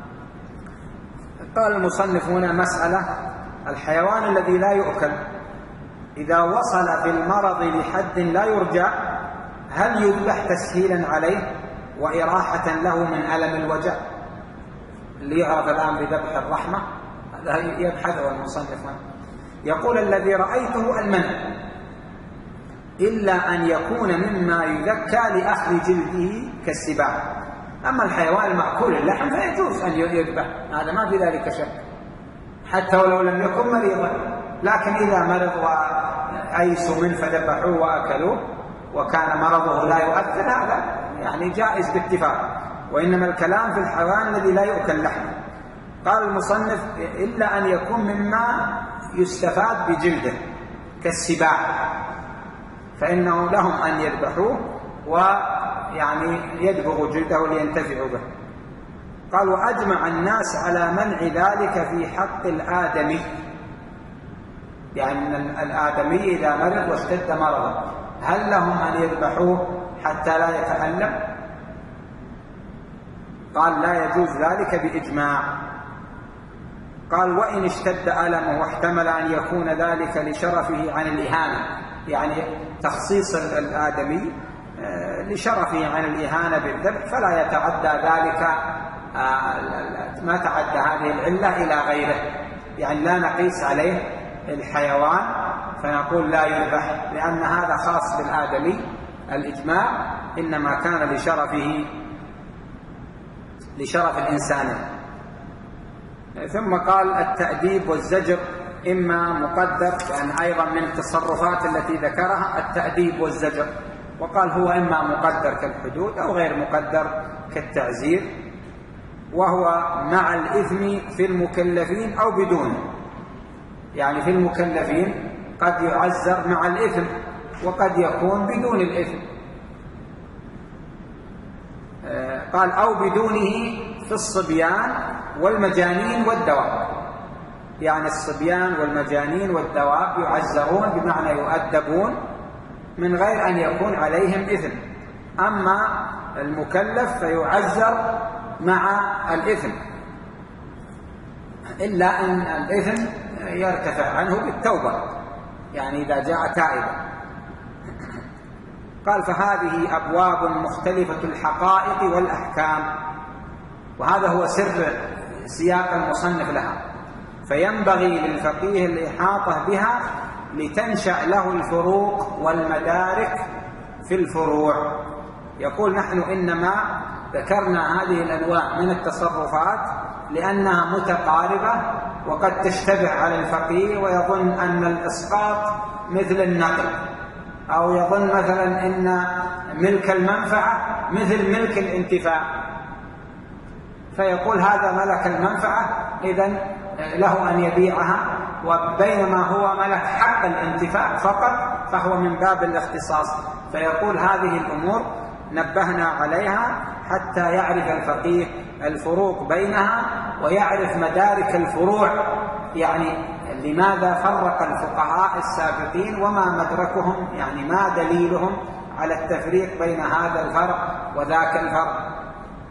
قال المصنف هنا مسألة الحيوان الذي لا يؤكل إذا وصل بالمرض لحد لا يرجى هل يذبح تسهيلا عليه وإراحة له من ألم الوجع؟ اللي يعرف الآن بذبح الرحمة هذا يبحثه المصنف. يقول الذي رأيته المنع، إلا أن يكون مما يذكى لأخذ جلده كالسباع. أما الحيوان المأكول اللحم فيجوز أن يذبح، هذا ما في ذلك شك، حتى ولو لم يكن مريضا. لكن إذا مرض وأيسوا منه فذبحوه وأكلوه وكان مرضه لا يؤثر، هذا يعني جائز باتفاق. وإنما الكلام في الحيوان الذي لا يؤكل لحمه. قال المصنف: إلا أن يكون مما يستفاد بجلده كالسباع، فإنه لهم أن يذبحوه ويعني يدبغوا جلده لينتفعوا به. قال: وأجمع الناس على منع ذلك في حق الآدمي، يعني الآدمي إذا مرض واشتد مرضه هل لهم أن يذبحوه حتى لا يتألم؟ قال: لا يجوز ذلك بإجماع. قال: وإن اشتد ألمه واحتمل أن يكون ذلك لشرفه عن الإهانة، يعني تخصيص الآدمي لشرفه عن الإهانة بالذبح، فلا يتعدى ذلك ما تعدى هذه العلة إلى غيره، يعني لا نقيس عليه الحيوان فنقول لا يذبح، لأن هذا خاص بالآدمي. الإجماع إنما كان لشرفه لشرف الإنسان. ثم قال: التأديب والزجر إما مقدر، يعني أيضا من التصرفات التي ذكرها التأديب والزجر، وقال هو إما مقدر كالحدود أو غير مقدر كالتعزير، وهو مع الإثم في المكلفين أو بدونه. يعني في المكلفين قد يعزر مع الإثم وقد يكون بدون الإثم. قال: أو بدونه في الصبيان والمجانين والدواب، يعني الصبيان والمجانين والدواب يعزرون بمعنى يؤدبون من غير أن يكون عليهم إثم. أما المكلف فيعزر مع الإثم، إلا أن الإثم يرتفع عنه بالتوبة، يعني إذا جاء تائبا. قال: فهذه أبواب مختلفة الحقائق والأحكام، وهذا هو سر سياق المصنف لها، فينبغي للفقيه الإحاطة بها لتنشأ له الفروق والمدارك في الفروع. يقول: نحن إنما ذكرنا هذه الأنواع من التصرفات لأنها متقاربة وقد تشتبه على الفقيه ويظن أن الإسقاط مثل النقل، أو يظن مثلا أن ملك المنفعة مثل ملك الانتفاع، فيقول هذا ملك المنفعة إذن له أن يبيعها، وبينما هو ملك حق الانتفاع فقط فهو من باب الاختصاص. فيقول هذه الأمور نبهنا عليها حتى يعرف الفقيه الفروق بينها ويعرف مدارك الفروع، يعني لماذا فرق الفقهاء السابقين وما مدركهم، يعني ما دليلهم على التفريق بين هذا الفرق وذاك الفرق.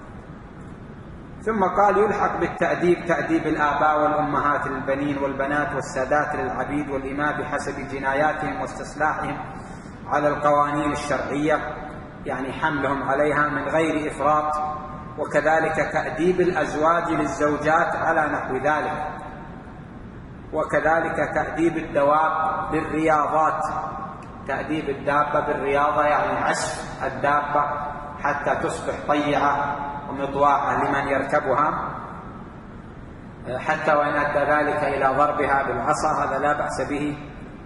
ثم قال: يلحق بالتأديب تأديب الآباء والأمهات للبنين والبنات والسادات للعبيد والإماء بحسب جناياتهم واستصلاحهم على القوانين الشرعية، يعني حملهم عليها من غير إفراط، وكذلك تأديب الأزواج للزوجات على نحو ذلك، وكذلك تأديب الدواب بالرياضات، تأديب الدابة بالرياضة يعني عسف الدابة حتى تصبح طيعة ومطواعة لمن يركبها، حتى وإن أدى ذلك إلى ضربها بالعصا هذا لا بأس به.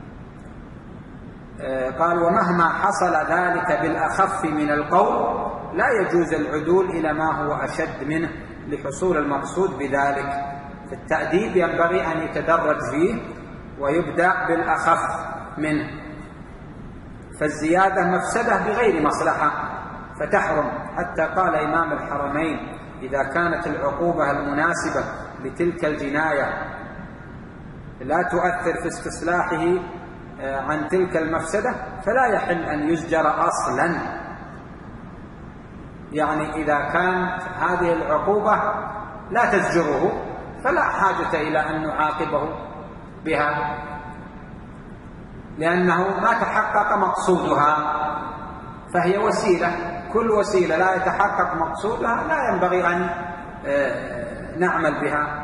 قال: ومهما حصل ذلك بالأخف من القول لا يجوز العدول إلى ما هو أشد منه لحصول المقصود بذلك. التأديب ينبغي أن يتدرج فيه ويبدأ بالأخف منه، فالزيادة مفسدة بغير مصلحة فتحرم. حتى قال إمام الحرمين: إذا كانت العقوبة المناسبة لتلك الجناية لا تؤثر في استصلاحه عن تلك المفسدة فلا يحل أن يزجر أصلا. يعني إذا كان هذه العقوبة لا تزجره فلا حاجة إلى أن نعاقبه بها، لأنه ما تحقق مقصودها، فهي وسيلة، كل وسيلة لا يتحقق مقصودها لا ينبغي أن نعمل بها.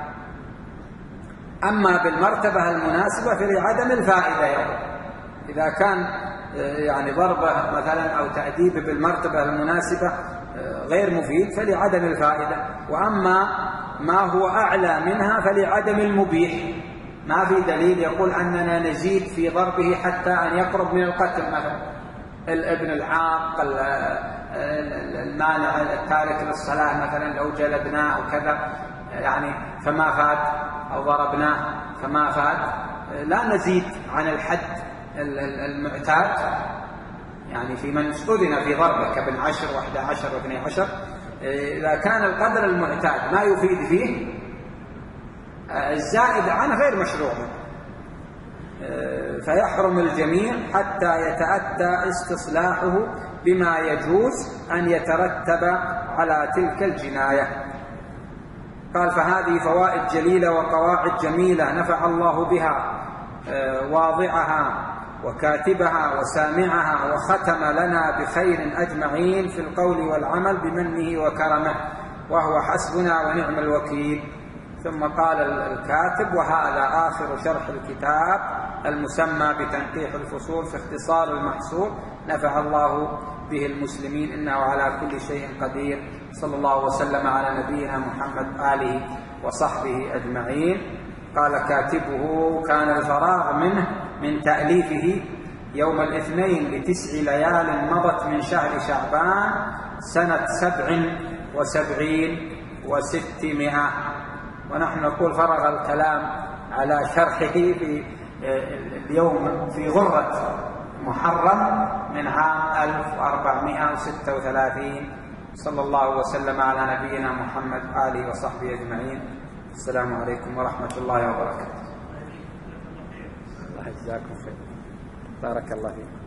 أما بالمرتبة المناسبة فلعدم الفائدة، يعني إذا كان يعني ضربه مثلا أو تأديبه بالمرتبة المناسبة غير مفيد فلعدم الفائدة، وأما ما هو أعلى منها فلعدم المبيح. ما في دليل يقول أننا نزيد في ضربه حتى أن يقرب من القتل، مثلا الابن العاق، المانع التارك للصلاة مثلا لو جلدناه أو كذا يعني فما فات، أو ضربناه فما فات، لا نزيد عن الحد المعتاد. يعني في من استؤذن في ضربه كابن عشر واحدى عشر واثني عشر، إذا كان القدر المعتاد ما يفيد فيه الزائد عنه غير مشروع، فيحرم الجميع حتى يتأتى استصلاحه بما يجوز أن يترتب على تلك الجناية. قال فهذه فوائد جليلة وقواعد جميلة نفع الله بها واضعها وكاتبها وسامعها، وختم لنا بخير أجمعين في القول والعمل بمنه وكرمه، وهو حسبنا ونعم الوكيل. ثم قال الكاتب وهذا آخر شرح الكتاب المسمى بتنقيح الفصول في اختصار المحصول، نفع الله به المسلمين إنه على كل شيء قدير. صلى الله وسلم على نبينا محمد آله وصحبه أجمعين. قال كاتبه كان الفراغ منه من تأليفه يوم الاثنين لتسع ليال مضت من شهر شعبان سنة سبع وسبعين وستمائة، ونحن نقول فرغ الكلام على شرحه في اليوم في غرة محرم من عام ألف وأربعمائة وستة وثلاثين. صلى الله وسلم على نبينا محمد آله وصحبه أجمعين. السلام عليكم ورحمة الله وبركاته. الله يجزاكم خير. بارك الله فيكم.